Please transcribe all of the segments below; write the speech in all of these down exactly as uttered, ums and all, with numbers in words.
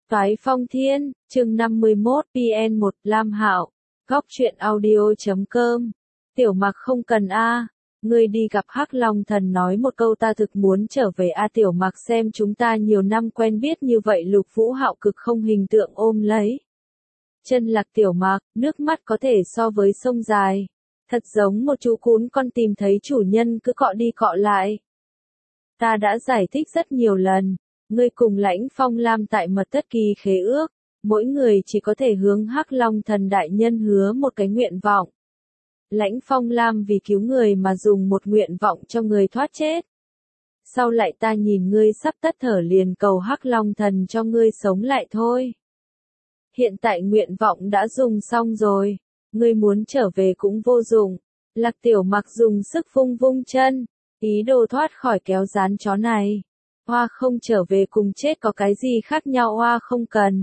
Toái Phong Thiên, chương năm mươi mốt, P N một, Lam Hạo, góc truyện audio chấm com. Tiểu Mặc không cần a, ngươi đi gặp Hắc Long Thần nói một câu ta thực muốn trở về a. Tiểu Mặc xem chúng ta nhiều năm quen biết như vậy. Lục Vũ Hạo cực không hình tượng ôm lấy chân Lạc Tiểu Mặc, nước mắt có thể so với sông dài, thật giống một chú cún con tìm thấy chủ nhân cứ cọ đi cọ lại. Ta đã giải thích rất nhiều lần, ngươi cùng Lãnh Phong Lam tại mật thất kỳ khế ước, mỗi người chỉ có thể hướng Hắc Long Thần đại nhân hứa một cái nguyện vọng. Lãnh Phong Lam vì cứu người mà dùng một nguyện vọng cho người thoát chết. Sau lại ta nhìn ngươi sắp tắt thở liền cầu Hắc Long Thần cho ngươi sống lại thôi. Hiện tại nguyện vọng đã dùng xong rồi, ngươi muốn trở về cũng vô dụng. Lạc Tiểu Mặc dùng sức vung vung chân, ý đồ thoát khỏi kéo dán chó này. Hoa không trở về cùng chết có cái gì khác nhau, Hoa không cần.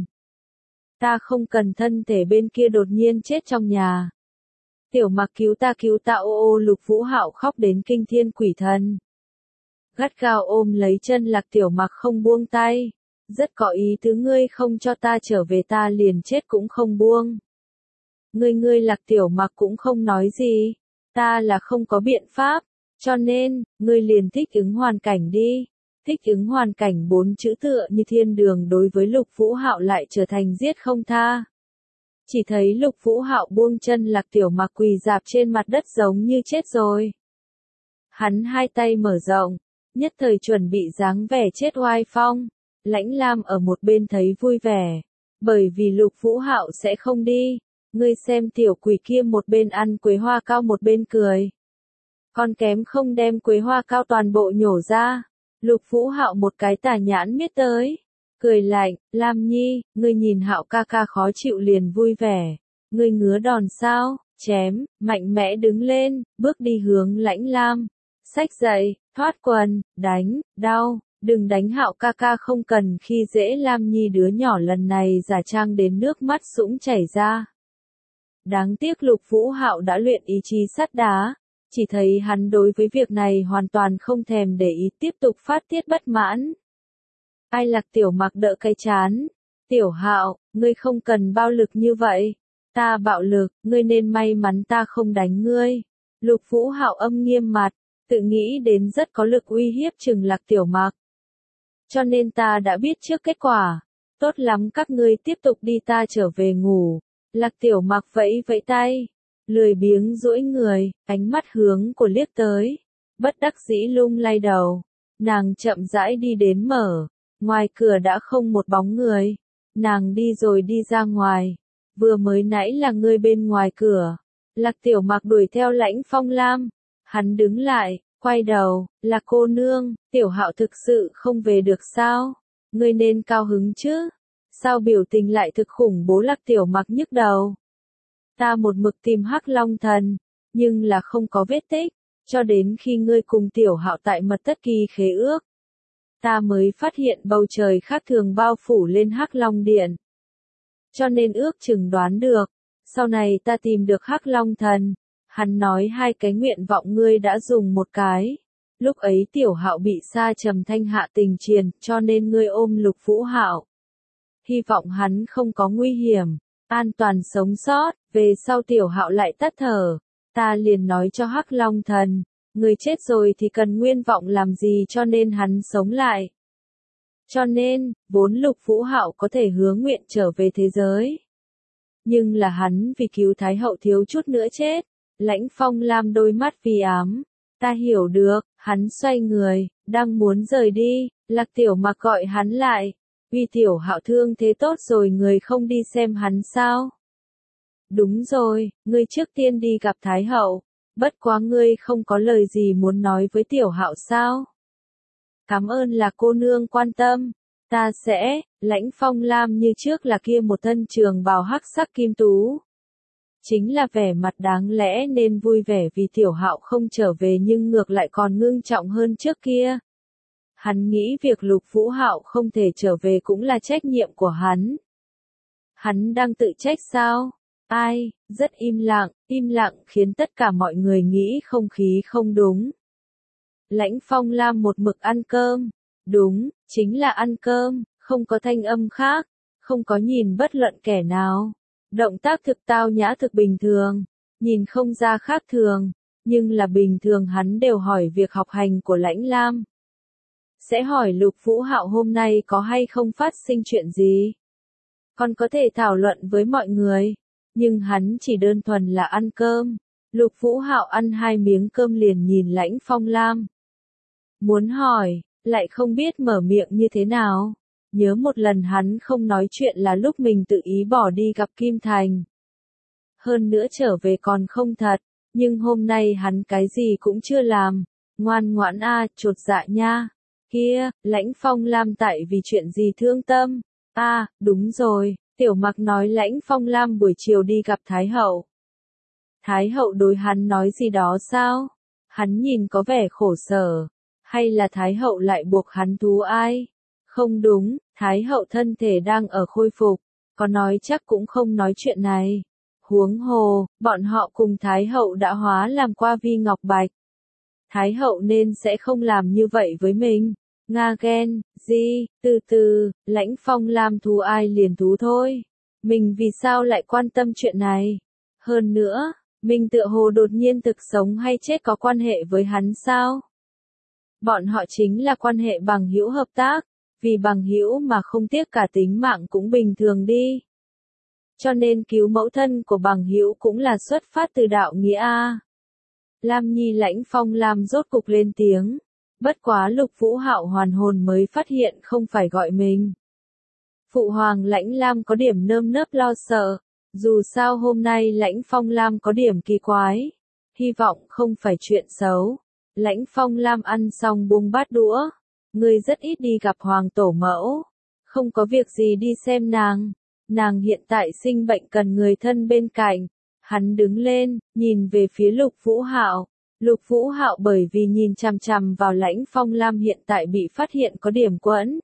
Ta không cần thân thể bên kia đột nhiên chết trong nhà. Tiểu Mặc cứu ta cứu ta ô ô. Lục Vũ Hạo khóc đến kinh thiên quỷ thần. Gắt gao ôm lấy chân Lạc Tiểu Mặc không buông tay. Rất có ý tứ, ngươi không cho ta trở về ta liền chết cũng không buông. Ngươi ngươi Lạc Tiểu Mặc cũng không nói gì. Ta là không có biện pháp, cho nên, ngươi liền thích ứng hoàn cảnh đi. Thích ứng hoàn cảnh bốn chữ tựa như thiên đường đối với Lục Vũ Hạo lại trở thành giết không tha. Chỉ thấy Lục Vũ Hạo buông chân Lạc Tiểu Mặc quỳ rạp trên mặt đất giống như chết rồi. Hắn hai tay mở rộng, nhất thời chuẩn bị dáng vẻ chết oai phong. Lãnh Lam ở một bên thấy vui vẻ, bởi vì Lục Vũ Hạo sẽ không đi. Ngươi xem tiểu quỷ kia một bên ăn quế hoa cao một bên cười. Còn kém không đem quế hoa cao toàn bộ nhổ ra. Lục Vũ Hạo một cái tà nhãn miết tới, cười lạnh, Lam Nhi, ngươi nhìn Hạo ca ca khó chịu liền vui vẻ, ngươi ngứa đòn sao, chém, mạnh mẽ đứng lên, bước đi hướng Lãnh Lam, xách dậy, thoát quần, đánh, đau, đừng đánh Hạo ca ca, không cần khi dễ Lam Nhi. Đứa nhỏ lần này giả trang đến nước mắt sũng chảy ra. Đáng tiếc Lục Vũ Hạo đã luyện ý chí sắt đá. Chỉ thấy hắn đối với việc này hoàn toàn không thèm để ý, tiếp tục phát tiết bất mãn. Ai Lạc Tiểu Mặc đỡ cái chán. Tiểu Hạo, ngươi không cần bạo lực như vậy. Ta bạo lực, ngươi nên may mắn ta không đánh ngươi. Lục Vũ Hạo âm nghiêm mặt, tự nghĩ đến rất có lực uy hiếp chừng Lạc Tiểu Mặc. Cho nên ta đã biết trước kết quả. Tốt lắm, các ngươi tiếp tục đi, ta trở về ngủ. Lạc Tiểu Mặc vẫy vẫy tay. Lười biếng duỗi người, ánh mắt hướng của liếc tới. Bất đắc dĩ lung lay đầu. Nàng chậm rãi đi đến mở. Ngoài cửa đã không một bóng người. Nàng đi rồi đi ra ngoài. Vừa mới nãy là ngươi bên ngoài cửa. Lạc Tiểu Mặc đuổi theo Lãnh Phong Lam. Hắn đứng lại, quay đầu, là cô nương, Tiểu Hạo thực sự không về được sao? Ngươi nên cao hứng chứ? Sao biểu tình lại thực khủng bố? Lạc Tiểu Mặc nhức đầu. Ta một mực tìm Hắc Long Thần, nhưng là không có vết tích, cho đến khi ngươi cùng Tiểu Hạo tại mật thất kỳ khế ước. Ta mới phát hiện bầu trời khác thường bao phủ lên Hắc Long Điện. Cho nên ước chừng đoán được, sau này ta tìm được Hắc Long Thần, hắn nói hai cái nguyện vọng ngươi đã dùng một cái. Lúc ấy Tiểu Hạo bị sa trầm thanh hạ tình triền, cho nên ngươi ôm Lục Vũ Hạo. Hy vọng hắn không có nguy hiểm, an toàn sống sót, về sau Tiểu Hạo lại tắt thở. Ta liền nói cho Hắc Long Thần, người chết rồi thì cần nguyên vọng làm gì, cho nên hắn sống lại. Cho nên, vốn Lục Vũ Hạo có thể hứa nguyện trở về thế giới. Nhưng là hắn vì cứu Thái Hậu thiếu chút nữa chết. Lãnh Phong Lam đôi mắt vì ám. Ta hiểu được, hắn xoay người, đang muốn rời đi. Lạc Tiểu Mặc gọi hắn lại. Vì Tiểu Hạo thương thế tốt rồi, người không đi xem hắn sao? Đúng rồi, ngươi trước tiên đi gặp Thái Hậu. Bất quá ngươi không có lời gì muốn nói với Tiểu Hạo sao? Cảm ơn là cô nương quan tâm. Ta sẽ, Lãnh Phong Lam như trước là kia một thân trường bào hắc sắc kim tú. Chính là vẻ mặt đáng lẽ nên vui vẻ vì Tiểu Hạo không trở về, nhưng ngược lại còn ngưng trọng hơn trước kia. Hắn nghĩ việc Lục Vũ Hạo không thể trở về cũng là trách nhiệm của hắn. Hắn đang tự trách sao? Ai, rất im lặng, im lặng khiến tất cả mọi người nghĩ không khí không đúng. Lãnh Phong Lam một mực ăn cơm. Đúng, chính là ăn cơm, không có thanh âm khác. không có nhìn bất luận kẻ nào. Động tác thực tao nhã thực bình thường, nhìn không ra khác thường, nhưng là bình thường hắn đều hỏi việc học hành của Lãnh Lam. Sẽ hỏi Lục Vũ Hạo hôm nay có hay không phát sinh chuyện gì. Còn có thể thảo luận với mọi người, nhưng hắn chỉ đơn thuần là ăn cơm. Lục Vũ Hạo ăn hai miếng cơm liền nhìn Lãnh Phong Lam. Muốn hỏi, lại không biết mở miệng như thế nào. Nhớ một lần hắn không nói chuyện là lúc mình tự ý bỏ đi gặp Kim Thành. Hơn nữa trở về còn không thật, nhưng hôm nay hắn cái gì cũng chưa làm. Ngoan ngoãn a, chột dạ nha. Kia, Lãnh Phong Lam tại vì chuyện gì thương tâm? A, à, đúng rồi, Tiểu Mặc nói Lãnh Phong Lam buổi chiều đi gặp Thái Hậu. Thái Hậu đối hắn nói gì đó sao? Hắn nhìn có vẻ khổ sở. Hay là Thái Hậu lại buộc hắn thú ai? Không đúng, Thái Hậu thân thể đang ở khôi phục, có nói chắc cũng không nói chuyện này. Huống hồ, bọn họ cùng Thái Hậu đã hóa làm qua vi ngọc bạch. Thái Hậu nên sẽ không làm như vậy với mình. Nga ghen, gì, từ từ, Lãnh Phong Lam thú ai liền thú thôi. Mình vì sao lại quan tâm chuyện này? Hơn nữa, mình tựa hồ đột nhiên thực sống hay chết có quan hệ với hắn sao? Bọn họ chính là quan hệ bằng hữu hợp tác, vì bằng hữu mà không tiếc cả tính mạng cũng bình thường đi. Cho nên cứu mẫu thân của bằng hữu cũng là xuất phát từ đạo nghĩa a. Lam Nhi Lãnh Phong Lam rốt cục lên tiếng, bất quá Lục Vũ Hạo hoàn hồn mới phát hiện không phải gọi mình. Phụ hoàng Lãnh Lam có điểm nơm nớp lo sợ, dù sao hôm nay Lãnh Phong Lam có điểm kỳ quái, hy vọng không phải chuyện xấu. Lãnh Phong Lam ăn xong buông bát đũa, ngươi rất ít đi gặp hoàng tổ mẫu, không có việc gì đi xem nàng, nàng hiện tại sinh bệnh cần người thân bên cạnh. Hắn đứng lên, nhìn về phía Lục Vũ Hạo. Lục Vũ Hạo bởi vì nhìn chằm chằm vào Lãnh Phong Lam hiện tại bị phát hiện có điểm quẫn.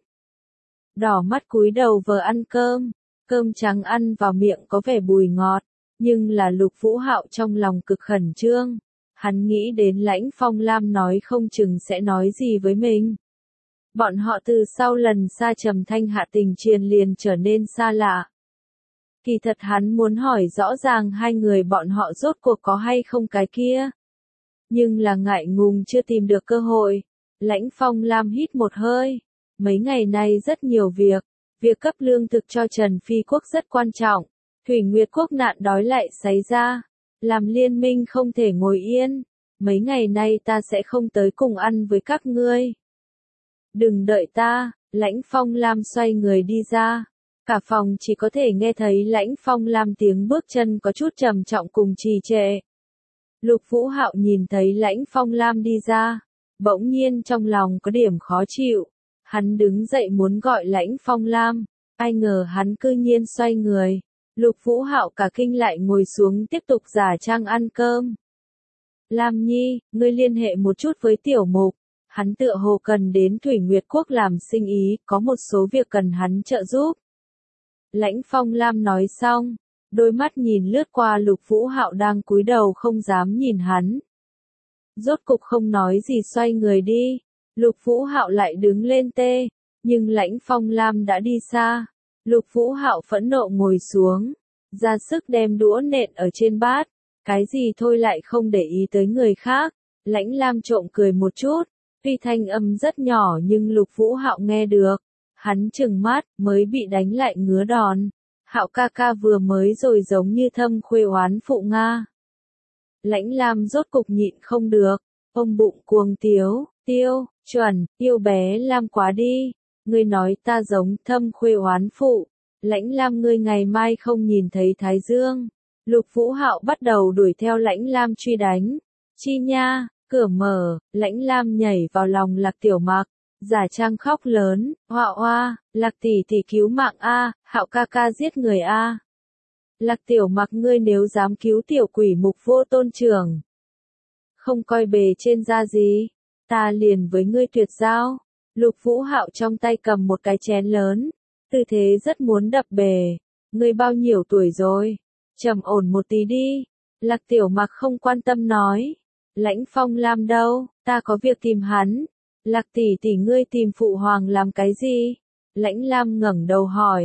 Đỏ mắt cúi đầu vờ ăn cơm, cơm trắng ăn vào miệng có vẻ bùi ngọt, nhưng là Lục Vũ Hạo trong lòng cực khẩn trương. Hắn nghĩ đến Lãnh Phong Lam nói không chừng sẽ nói gì với mình. Bọn họ từ sau lần xa trầm thanh hạ tình triền liền trở nên xa lạ. Kỳ thật hắn muốn hỏi rõ ràng hai người bọn họ rốt cuộc có hay không cái kia. Nhưng là ngại ngùng chưa tìm được cơ hội. Lãnh Phong Lam hít một hơi. Mấy ngày nay rất nhiều việc. Việc cấp lương thực cho Trần Phi Quốc rất quan trọng. Thủy Nguyệt Quốc nạn đói lại xảy ra. Làm liên minh không thể ngồi yên. Mấy ngày nay ta sẽ không tới cùng ăn với các ngươi. Đừng đợi ta. Lãnh Phong Lam xoay người đi ra. Cả phòng chỉ có thể nghe thấy Lãnh Phong Lam tiếng bước chân có chút trầm trọng cùng trì trệ. Lục Vũ Hạo nhìn thấy Lãnh Phong Lam đi ra, bỗng nhiên trong lòng có điểm khó chịu. Hắn đứng dậy muốn gọi Lãnh Phong Lam, ai ngờ hắn cư nhiên xoay người. Lục Vũ Hạo cả kinh lại ngồi xuống tiếp tục giả trang ăn cơm. Lam Nhi, ngươi liên hệ một chút với Tiểu Mục. Hắn tựa hồ cần đến Thủy Nguyệt Quốc làm sinh ý, có một số việc cần hắn trợ giúp. Lãnh Phong Lam nói xong, đôi mắt nhìn lướt qua Lục Vũ Hạo đang cúi đầu không dám nhìn hắn. Rốt cục không nói gì xoay người đi, Lục Vũ Hạo lại đứng lên tê, nhưng Lãnh Phong Lam đã đi xa. Lục Vũ Hạo phẫn nộ ngồi xuống, ra sức đem đũa nện ở trên bát, cái gì thôi lại không để ý tới người khác. Lãnh Lam trộm cười một chút, tuy thanh âm rất nhỏ nhưng Lục Vũ Hạo nghe được. Hắn trừng mắt, mới bị đánh lại ngứa đòn. Hạo ca ca vừa mới rồi giống như thâm khuê oán phụ Nga. Lãnh Lam rốt cục nhịn không được, ôm bụng cuồng tiếu, tiêu, chuẩn, yêu bé Lam quá đi. Ngươi nói ta giống thâm khuê oán phụ. Lãnh Lam ngươi ngày mai không nhìn thấy Thái Dương. Lục Vũ Hạo bắt đầu đuổi theo Lãnh Lam truy đánh. Chi nha, cửa mở, Lãnh Lam nhảy vào lòng Lạc Tiểu Mặc. Giả trang khóc lớn, hoa hoa, Lạc tỷ tỷ cứu mạng a, Hạo ca ca giết người a. Lạc Tiểu Mặc ngươi nếu dám cứu tiểu quỷ mục vô tôn trưởng, không coi bề trên ra gì, ta liền với ngươi tuyệt giao. Lục Vũ Hạo trong tay cầm một cái chén lớn, tư thế rất muốn đập bề. Ngươi bao nhiêu tuổi rồi? Trầm ổn một tí đi. Lạc Tiểu Mặc không quan tâm nói. Lãnh Phong Lam đâu, ta có việc tìm hắn. Lạc tỷ tỷ ngươi tìm phụ hoàng làm cái gì? Lãnh Lam ngẩng đầu hỏi.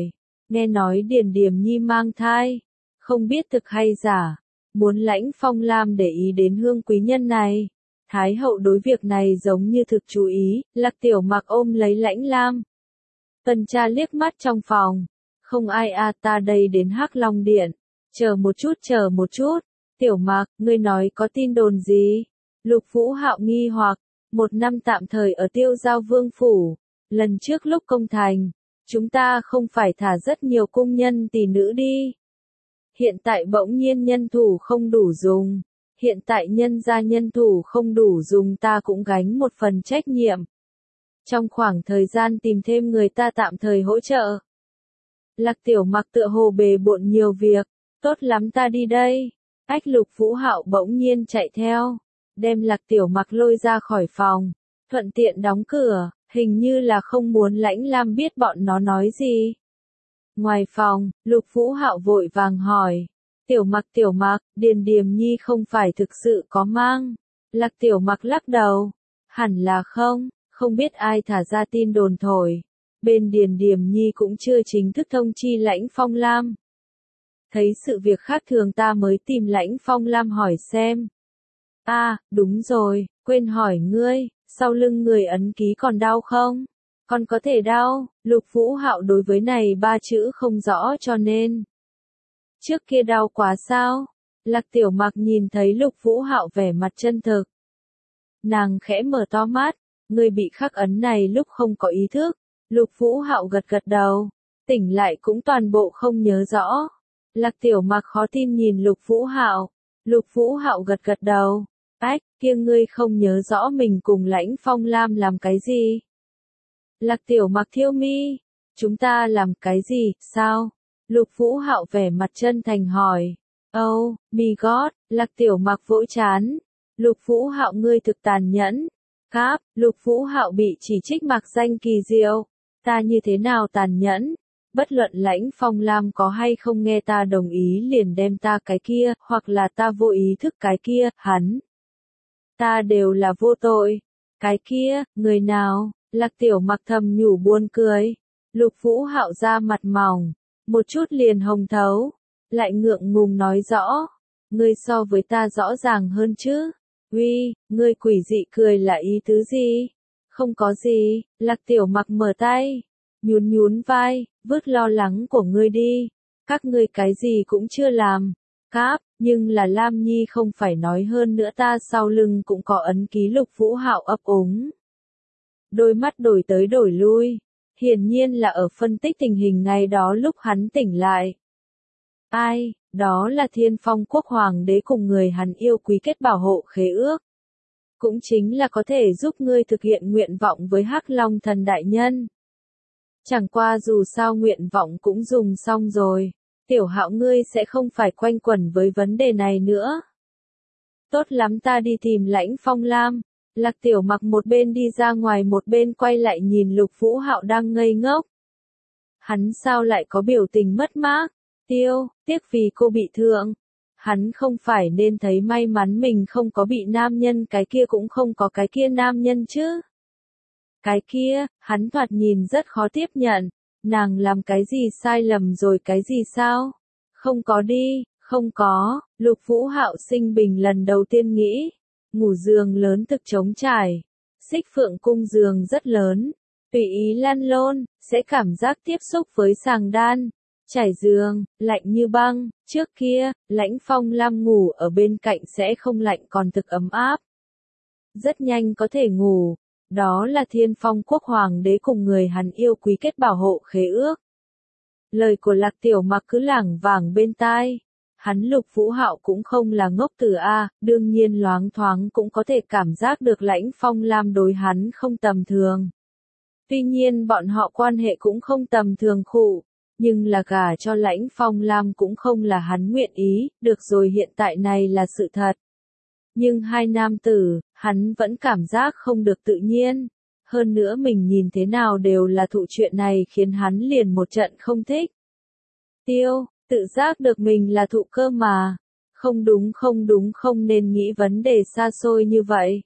nghe nói Điền Điềm Nhi mang thai, không biết thực hay giả, muốn Lãnh Phong Lam để ý đến Hương quý nhân này. Thái hậu đối việc này giống như thực chú ý, Lạc Tiểu Mặc ôm lấy Lãnh Lam. Tuần tra liếc mắt trong phòng, không ai à, ta đây đến Hắc Long Điện, chờ một chút chờ một chút, Tiểu Mặc, ngươi nói có tin đồn gì? Lục Vũ Hạo nghi hoặc, một năm tạm thời ở Tiêu Giao Vương phủ, lần trước lúc công thành, chúng ta không phải thả rất nhiều cung nhân tỷ nữ đi. Hiện tại bỗng nhiên nhân thủ không đủ dùng, hiện tại nhân gia nhân thủ không đủ dùng ta cũng gánh một phần trách nhiệm. Trong khoảng thời gian tìm thêm người ta tạm thời hỗ trợ. Lạc Tiểu Mặc tựa hồ bề bộn nhiều việc, tốt lắm ta đi đây. Ách Lục Vũ Hạo bỗng nhiên chạy theo, đem Lạc Tiểu Mặc lôi ra khỏi phòng, thuận tiện đóng cửa, hình như là không muốn Lãnh Lam biết bọn nó nói gì. Ngoài phòng, Lục Vũ Hạo vội vàng hỏi, Tiểu Mặc Tiểu Mặc, Điền Điềm Nhi không phải thực sự có mang. Lạc Tiểu Mặc lắc đầu, hẳn là không, không biết ai thả ra tin đồn thổi. Bên Điền Điềm Nhi cũng chưa chính thức thông chi Lãnh Phong Lam. Thấy sự việc khác thường ta mới tìm Lãnh Phong Lam hỏi xem. A, à, đúng rồi, quên hỏi ngươi, sau lưng người ấn ký còn đau không? Còn có thể đau, Lục Vũ Hạo đối với này ba chữ không rõ cho nên. Trước kia đau quá sao? Lạc Tiểu Mặc nhìn thấy Lục Vũ Hạo vẻ mặt chân thực. Nàng khẽ mở to mắt, người bị khắc ấn này lúc không có ý thức. Lục Vũ Hạo gật gật đầu, tỉnh lại cũng toàn bộ không nhớ rõ. Lạc Tiểu Mặc khó tin nhìn Lục Vũ Hạo. Lục Vũ Hạo gật gật đầu, ách, kia ngươi không nhớ rõ mình cùng Lãnh Phong Lam làm cái gì? Lạc Tiểu Mặc thiêu mi, chúng ta làm cái gì, sao? Lục Vũ Hạo vẻ mặt chân thành hỏi. Oh, my God, Lạc Tiểu Mặc vỗ chán. Lục Vũ Hạo ngươi thực tàn nhẫn. Cáp, Lục Vũ Hạo bị chỉ trích mặc danh kỳ diệu. Ta như thế nào tàn nhẫn? Bất luận Lãnh Phong Lam có hay không nghe ta đồng ý liền đem ta cái kia, hoặc là ta vô ý thức cái kia, hắn. Ta đều là vô tội. Cái kia, người nào? Lạc Tiểu Mặc thầm nhủ buồn cười. Lục Vũ Hạo ra mặt mỏng, một chút liền hồng thấu, lại ngượng ngùng nói rõ. Ngươi so với ta rõ ràng hơn chứ? Uy, ngươi quỷ dị cười là ý tứ gì? Không có gì, Lạc Tiểu Mặc mở tay, nhún nhún vai, vứt lo lắng của ngươi đi. Các ngươi cái gì cũng chưa làm. Cáp, nhưng là Lam Nhi không phải nói hơn nữa ta sau lưng cũng có ấn ký. Lục Vũ Hạo ấp úng. Đôi mắt đổi tới đổi lui. Hiển nhiên là ở phân tích tình hình ngày đó lúc hắn tỉnh lại. Ai, đó là Thiên Phong Quốc Hoàng đế cùng người hắn yêu quý kết bảo hộ khế ước. Cũng chính là có thể giúp ngươi thực hiện nguyện vọng với Hắc Long Thần Đại Nhân. Chẳng qua dù sao nguyện vọng cũng dùng xong rồi, Tiểu Hạo ngươi sẽ không phải quanh quẩn với vấn đề này nữa. Tốt lắm ta đi tìm Lãnh Phong Lam. Lạc Tiểu Mặc một bên đi ra ngoài một bên quay lại nhìn Lục Vũ Hạo đang ngây ngốc. Hắn sao lại có biểu tình mất mát? Tiêu, tiếc vì cô bị thương. Hắn không phải nên thấy may mắn mình không có bị nam nhân cái kia cũng không có cái kia nam nhân chứ. Cái kia, hắn thoạt nhìn rất khó tiếp nhận. Nàng làm cái gì sai lầm rồi cái gì sao? Không có đi, không có. Lục Vũ Hạo sinh bình lần đầu tiên nghĩ. Ngủ giường lớn thực trống trải. Xích Phượng cung giường rất lớn. Tùy ý lăn lôn, sẽ cảm giác tiếp xúc với sàng đan. Trải giường, lạnh như băng. Trước kia, Lãnh Phong Lam ngủ ở bên cạnh sẽ không lạnh còn thực ấm áp. Rất nhanh có thể ngủ. Đó là Thiên Phong Quốc Hoàng đế cùng người hắn yêu quý kết bảo hộ khế ước. Lời của Lạc Tiểu Mặc cứ lảng vảng bên tai. Hắn Lục Vũ Hạo cũng không là ngốc tử a, đương nhiên loáng thoáng cũng có thể cảm giác được Lãnh Phong Lam đối hắn không tầm thường. Tuy nhiên bọn họ quan hệ cũng không tầm thường khụ, nhưng là gả cho Lãnh Phong Lam cũng không là hắn nguyện ý, được rồi hiện tại này là sự thật. Nhưng hai nam tử, hắn vẫn cảm giác không được tự nhiên. Hơn nữa mình nhìn thế nào đều là thụ chuyện này khiến hắn liền một trận không thích. Tiêu, tự giác được mình là thụ cơ mà. Không đúng không đúng không nên nghĩ vấn đề xa xôi như vậy.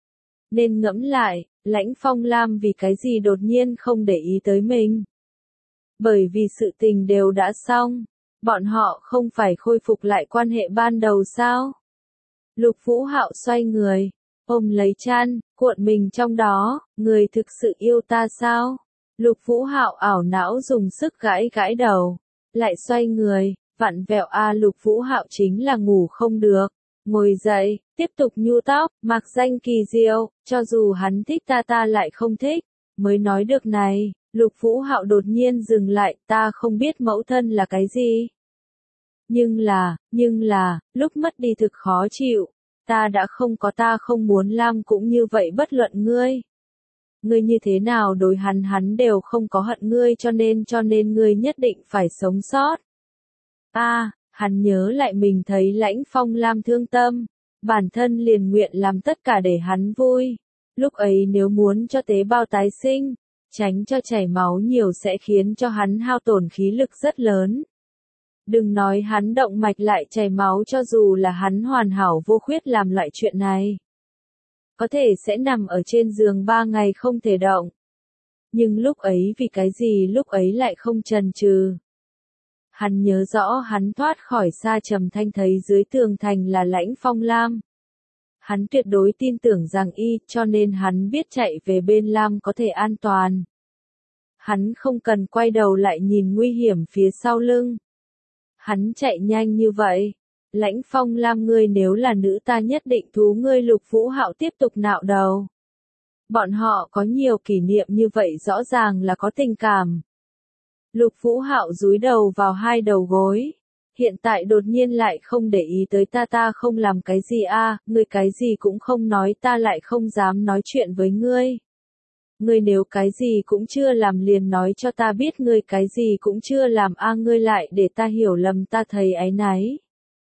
Nên ngẫm lại, Lãnh Phong Lam vì cái gì đột nhiên không để ý tới mình. Bởi vì sự tình đều đã xong, bọn họ không phải khôi phục lại quan hệ ban đầu sao? Lục Vũ Hạo xoay người, ôm lấy chăn, cuộn mình trong đó, người thực sự yêu ta sao? Lục Vũ Hạo ảo não dùng sức gãi gãi đầu, lại xoay người, vặn vẹo a Lục Vũ Hạo chính là ngủ không được. Ngồi dậy, tiếp tục nhu tóc, mặc danh kỳ diệu, cho dù hắn thích ta ta lại không thích, mới nói được này, Lục Vũ Hạo đột nhiên dừng lại, ta không biết mẫu thân là cái gì. Nhưng là, nhưng là, lúc mất đi thực khó chịu, ta đã không có ta không muốn làm cũng như vậy bất luận ngươi. Ngươi như thế nào đối hắn hắn đều không có hận ngươi cho nên cho nên ngươi nhất định phải sống sót. A, à, hắn nhớ lại mình thấy Lãnh Phong Lam thương tâm, bản thân liền nguyện làm tất cả để hắn vui. Lúc ấy nếu muốn cho tế bào tái sinh, tránh cho chảy máu nhiều sẽ khiến cho hắn hao tổn khí lực rất lớn. Đừng nói hắn động mạch lại chảy máu cho dù là hắn hoàn hảo vô khuyết làm loại chuyện này. Có thể sẽ nằm ở trên giường ba ngày không thể động. Nhưng lúc ấy vì cái gì lúc ấy lại không chần chừ. Hắn nhớ rõ hắn thoát khỏi Sa Trầm Thanh thấy dưới tường thành là Lãnh Phong Lam. Hắn tuyệt đối tin tưởng rằng y, cho nên hắn biết chạy về bên Lam có thể an toàn. Hắn không cần quay đầu lại nhìn nguy hiểm phía sau lưng. Hắn chạy nhanh như vậy. Lãnh Phong Lam ngươi nếu là nữ ta nhất định thú ngươi. Lục Vũ Hạo tiếp tục nạo đầu. Bọn họ có nhiều kỷ niệm như vậy rõ ràng là có tình cảm. Lục Vũ Hạo dúi đầu vào hai đầu gối. Hiện tại đột nhiên lại không để ý tới ta ta không làm cái gì a, à, ngươi cái gì cũng không nói ta lại không dám nói chuyện với ngươi. Ngươi nếu cái gì cũng chưa làm liền nói cho ta biết ngươi cái gì cũng chưa làm a à, ngươi lại để ta hiểu lầm ta thấy áy náy.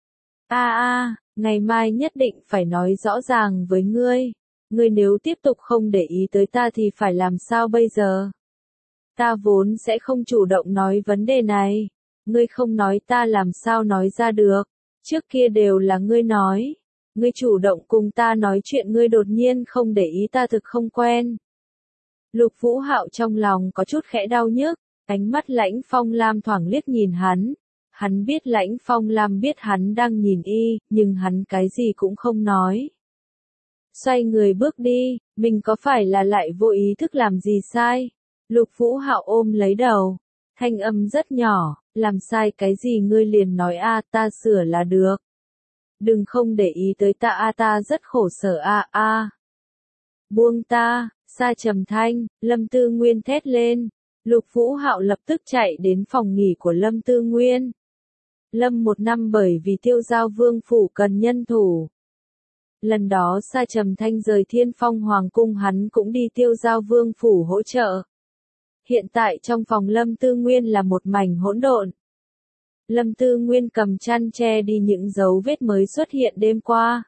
A à, a, à, ngày mai nhất định phải nói rõ ràng với ngươi. Ngươi nếu tiếp tục không để ý tới ta thì phải làm sao bây giờ? Ta vốn sẽ không chủ động nói vấn đề này. Ngươi không nói ta làm sao nói ra được. Trước kia đều là ngươi nói. Ngươi chủ động cùng ta nói chuyện ngươi đột nhiên không để ý ta thực không quen. Lục Vũ Hạo trong lòng có chút khẽ đau nhức. Ánh mắt Lãnh Phong Lam thoảng liếc nhìn hắn. Hắn biết Lãnh Phong Lam biết hắn đang nhìn y, nhưng hắn cái gì cũng không nói. Xoay người bước đi, mình có phải là lại vô ý thức làm gì sai? Lục Vũ Hạo ôm lấy đầu, thanh âm rất nhỏ, làm sai cái gì ngươi liền nói a, ta sửa là được. Đừng không để ý tới ta a, ta rất khổ sở a a. Buông ta, Sa Trầm Thanh, Lâm Tư Nguyên thét lên. Lục Vũ Hạo lập tức chạy đến phòng nghỉ của Lâm Tư Nguyên. Lâm một năm bởi vì Tiêu Giao Vương phủ cần nhân thủ. Lần đó Sa Trầm Thanh rời Thiên Phong Hoàng cung hắn cũng đi Tiêu Giao Vương phủ hỗ trợ. Hiện tại trong phòng Lâm Tư Nguyên là một mảnh hỗn độn. Lâm Tư Nguyên cầm chăn che đi những dấu vết mới xuất hiện đêm qua.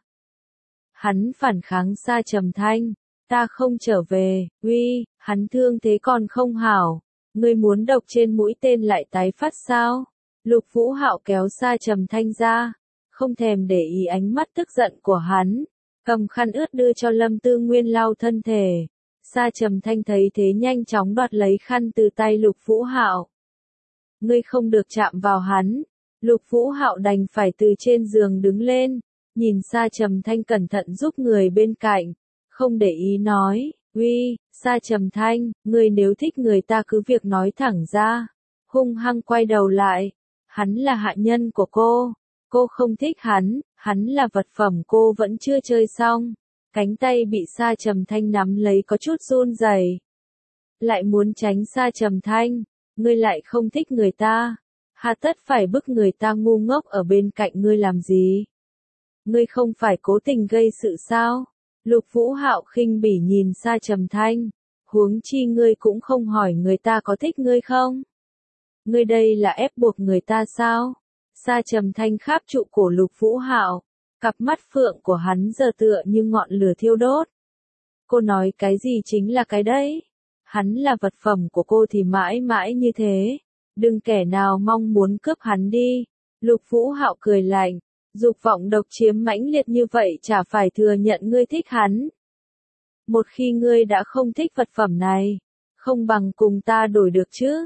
Hắn phản kháng Sa Trầm Thanh, ta không trở về, uy, hắn thương thế còn không hảo, ngươi muốn độc trên mũi tên lại tái phát sao? Lục Vũ Hạo kéo Sa Trầm Thanh ra, không thèm để ý ánh mắt tức giận của hắn, cầm khăn ướt đưa cho Lâm Tư Nguyên lau thân thể. Sa Trầm Thanh thấy thế nhanh chóng đoạt lấy khăn từ tay Lục Vũ Hạo. Ngươi không được chạm vào hắn. Lục Vũ Hạo đành phải từ trên giường đứng lên, nhìn Sa Trầm Thanh cẩn thận giúp người bên cạnh, không để ý nói, uy, Sa Trầm Thanh, ngươi nếu thích người ta cứ việc nói thẳng ra. Hung hăng quay đầu lại, hắn là hạ nhân của cô, cô không thích hắn, hắn là vật phẩm cô vẫn chưa chơi xong. Cánh tay bị Sa Trầm Thanh nắm lấy có chút run rẩy. Lại muốn tránh Sa Trầm Thanh, ngươi lại không thích người ta, hà tất phải bức người ta ngu ngốc ở bên cạnh ngươi làm gì? Ngươi không phải cố tình gây sự sao? Lục Vũ Hạo khinh bỉ nhìn Sa Trầm Thanh, huống chi ngươi cũng không hỏi người ta có thích ngươi không? Ngươi đây là ép buộc người ta sao? Sa Trầm Thanh kháp trụ cổ Lục Vũ Hạo. Cặp mắt phượng của hắn giờ tựa như ngọn lửa thiêu đốt. Cô nói cái gì chính là cái đấy. Hắn là vật phẩm của cô thì mãi mãi như thế. Đừng kẻ nào mong muốn cướp hắn đi. Lục Vũ Hạo cười lạnh. Dục vọng độc chiếm mãnh liệt như vậy chả phải thừa nhận ngươi thích hắn. Một khi ngươi đã không thích vật phẩm này, không bằng cùng ta đổi được chứ.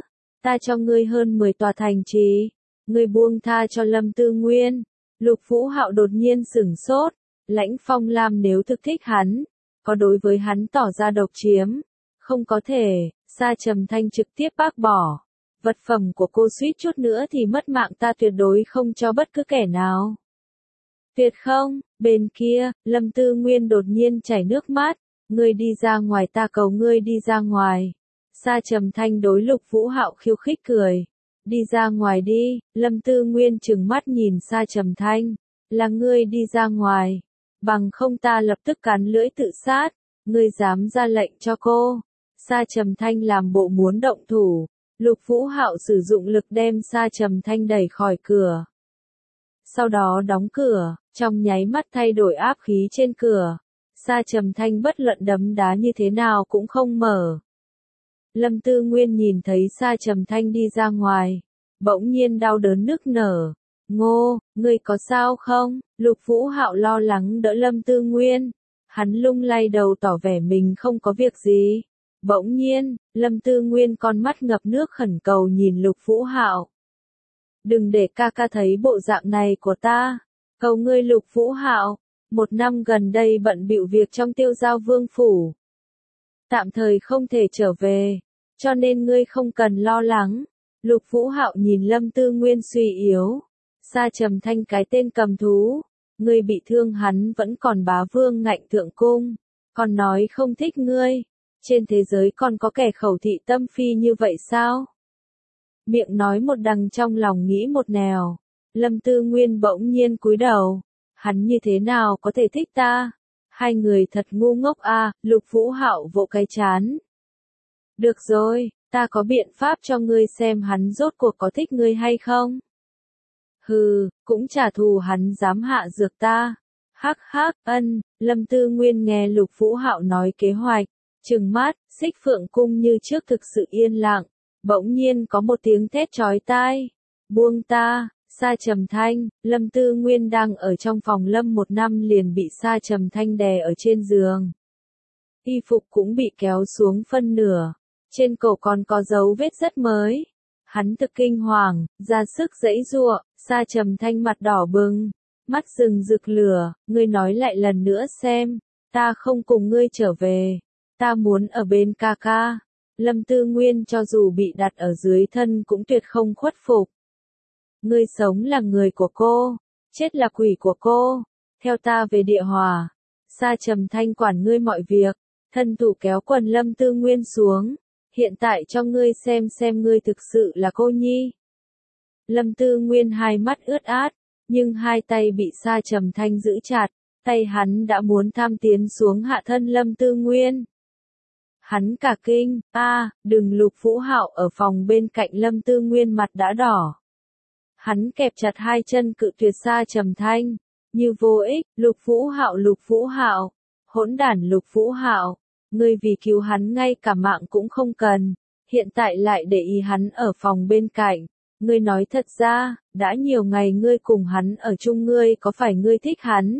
Ta cho ngươi hơn mười tòa thành trì, ngươi buông tha cho Lâm Tư Nguyên. Lục Vũ Hạo đột nhiên sửng sốt, Lãnh Phong Lam nếu thực thích hắn, có đối với hắn tỏ ra độc chiếm, không có thể, Sa Trầm Thanh trực tiếp bác bỏ. Vật phẩm của cô suýt chút nữa thì mất mạng, ta tuyệt đối không cho bất cứ kẻ nào. Tuyệt không, bên kia, Lâm Tư Nguyên đột nhiên chảy nước mắt, ngươi đi ra ngoài, ta cầu ngươi đi ra ngoài. Sa Trầm Thanh đối Lục Vũ Hạo khiêu khích cười. Đi ra ngoài đi, Lâm Tư Nguyên trừng mắt nhìn Sa Trầm Thanh, là ngươi đi ra ngoài, bằng không ta lập tức cắn lưỡi tự sát, ngươi dám ra lệnh cho cô. Sa Trầm Thanh làm bộ muốn động thủ, Lục Vũ Hạo sử dụng lực đem Sa Trầm Thanh đẩy khỏi cửa. Sau đó đóng cửa, trong nháy mắt thay đổi áp khí trên cửa. Sa Trầm Thanh bất luận đấm đá như thế nào cũng không mở. Lâm Tư Nguyên nhìn thấy Sa Trầm Thanh đi ra ngoài, bỗng nhiên đau đớn nức nở. Ngô, ngươi có sao không? Lục Vũ Hạo lo lắng đỡ Lâm Tư Nguyên. Hắn lung lay đầu tỏ vẻ mình không có việc gì. Bỗng nhiên, Lâm Tư Nguyên con mắt ngập nước khẩn cầu nhìn Lục Vũ Hạo. Đừng để ca ca thấy bộ dạng này của ta. Cầu ngươi Lục Vũ Hạo, một năm gần đây bận bịu việc trong Tiêu Giao Vương phủ. Tạm thời không thể trở về, cho nên ngươi không cần lo lắng. Lục Vũ Hạo nhìn Lâm Tư Nguyên suy yếu. Sa Trầm Thanh cái tên cầm thú, ngươi bị thương hắn vẫn còn bá vương ngạnh thượng cung, còn nói không thích ngươi. Trên thế giới còn có kẻ khẩu thị tâm phi như vậy sao? Miệng nói một đằng trong lòng nghĩ một nẻo. Lâm Tư Nguyên bỗng nhiên cúi đầu. Hắn như thế nào có thể thích ta? Hai người thật ngu ngốc a. À, Lục Vũ Hạo vỗ cái chán. Được rồi, ta có biện pháp cho ngươi xem hắn rốt cuộc có thích ngươi hay không? Hừ, cũng trả thù hắn dám hạ dược ta. Hắc hắc, ân, Lâm Tư Nguyên nghe Lục Vũ Hạo nói kế hoạch, trừng mắt, Xích Phượng cung như trước thực sự yên lặng, bỗng nhiên có một tiếng thét chói tai. Buông ta, Sa Trầm Thanh, Lâm Tư Nguyên đang ở trong phòng Lâm một năm liền bị Sa Trầm Thanh đè ở trên giường. Y phục cũng bị kéo xuống phân nửa, trên cổ còn có dấu vết rất mới. Hắn thực kinh hoàng, ra sức giãy giụa, Sa Trầm Thanh mặt đỏ bừng, mắt rừng rực lửa, ngươi nói lại lần nữa xem, ta không cùng ngươi trở về, ta muốn ở bên ca ca. Lâm Tư Nguyên cho dù bị đặt ở dưới thân cũng tuyệt không khuất phục. Ngươi sống là người của cô, chết là quỷ của cô, theo ta về địa hòa. Sa Trầm Thanh quản ngươi mọi việc, thân thủ kéo quần Lâm Tư Nguyên xuống. Hiện tại cho ngươi xem xem ngươi thực sự là cô nhi. Lâm Tư Nguyên hai mắt ướt át, nhưng hai tay bị Sa Trầm Thanh giữ chặt, tay hắn đã muốn tham tiến xuống hạ thân Lâm Tư Nguyên. Hắn cả kinh, a, à, đừng. Lục Vũ Hạo ở phòng bên cạnh Lâm Tư Nguyên mặt đã đỏ. Hắn kẹp chặt hai chân cự tuyệt Sa Trầm Thanh, như vô ích. Lục Vũ Hạo, Lục Vũ Hạo, hỗn đản Lục Vũ Hạo. Ngươi vì cứu hắn ngay cả mạng cũng không cần, hiện tại lại để ý hắn ở phòng bên cạnh. Ngươi nói thật ra, đã nhiều ngày ngươi cùng hắn ở chung, ngươi có phải ngươi thích hắn?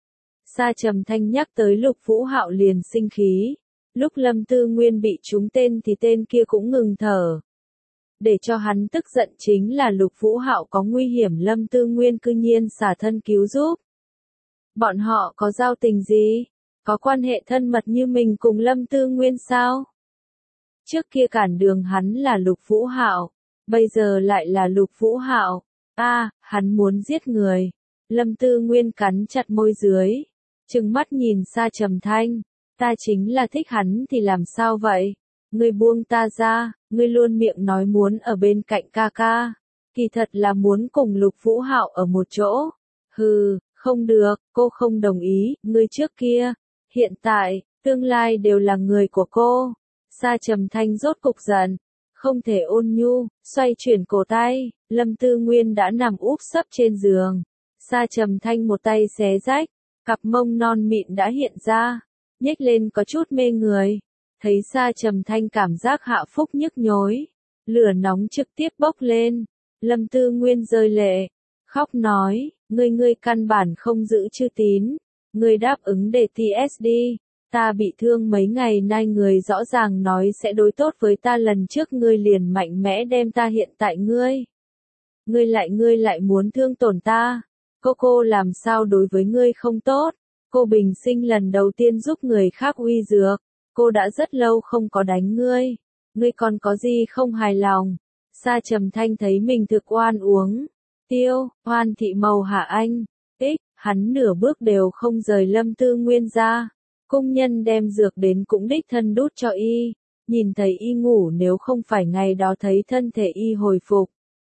Sa Trầm Thanh nhắc tới Lục Vũ Hạo liền sinh khí. Lúc Lâm Tư Nguyên bị trúng tên thì tên kia cũng ngừng thở. Để cho hắn tức giận chính là Lục Vũ Hạo có nguy hiểm, Lâm Tư Nguyên cư nhiên xả thân cứu giúp. Bọn họ có giao tình gì? Có quan hệ thân mật như mình cùng Lâm Tư Nguyên sao? Trước kia cản đường hắn là Lục Vũ Hạo, bây giờ lại là Lục Vũ Hạo. A, à, hắn muốn giết người. Lâm Tư Nguyên cắn chặt môi dưới, trừng mắt nhìn Sa Trầm Thanh. Ta chính là thích hắn thì làm sao vậy? Ngươi buông ta ra, ngươi luôn miệng nói muốn ở bên cạnh ca ca, kỳ thật là muốn cùng Lục Vũ Hạo ở một chỗ. Hừ, không được, cô không đồng ý. Ngươi trước kia, hiện tại, tương lai đều là người của cô. Sa Trầm Thanh rốt cục giận, không thể ôn nhu, xoay chuyển cổ tay. Lâm Tư Nguyên đã nằm úp sấp trên giường. Sa Trầm Thanh một tay xé rách, cặp mông non mịn đã hiện ra, nhếch lên có chút mê người. Thấy Sa Trầm Thanh cảm giác hạ phúc nhức nhối, lửa nóng trực tiếp bốc lên. Lâm Tư Nguyên rơi lệ, khóc nói, ngươi ngươi căn bản không giữ chữ tín, ngươi đáp ứng để tê ét đi, Ta bị thương mấy ngày nay người rõ ràng nói sẽ đối tốt với ta lần trước ngươi liền mạnh mẽ đem ta hiện tại ngươi. Ngươi lại ngươi lại muốn thương tổn ta. Cô cô làm sao đối với ngươi không tốt. Cô bình sinh lần đầu tiên giúp người khác uy dược. Cô đã rất lâu không có đánh ngươi. Ngươi còn có gì không hài lòng. Sa Trầm Thanh thấy mình thực oan uống. Tiêu, oan thị màu hạ anh. Ích, hắn nửa bước đều không rời Lâm Tư Nguyên ra. Công nhân đem dược đến cũng đích thân đút cho y. Nhìn thấy y ngủ nếu không phải ngày đó thấy thân thể y hồi phục.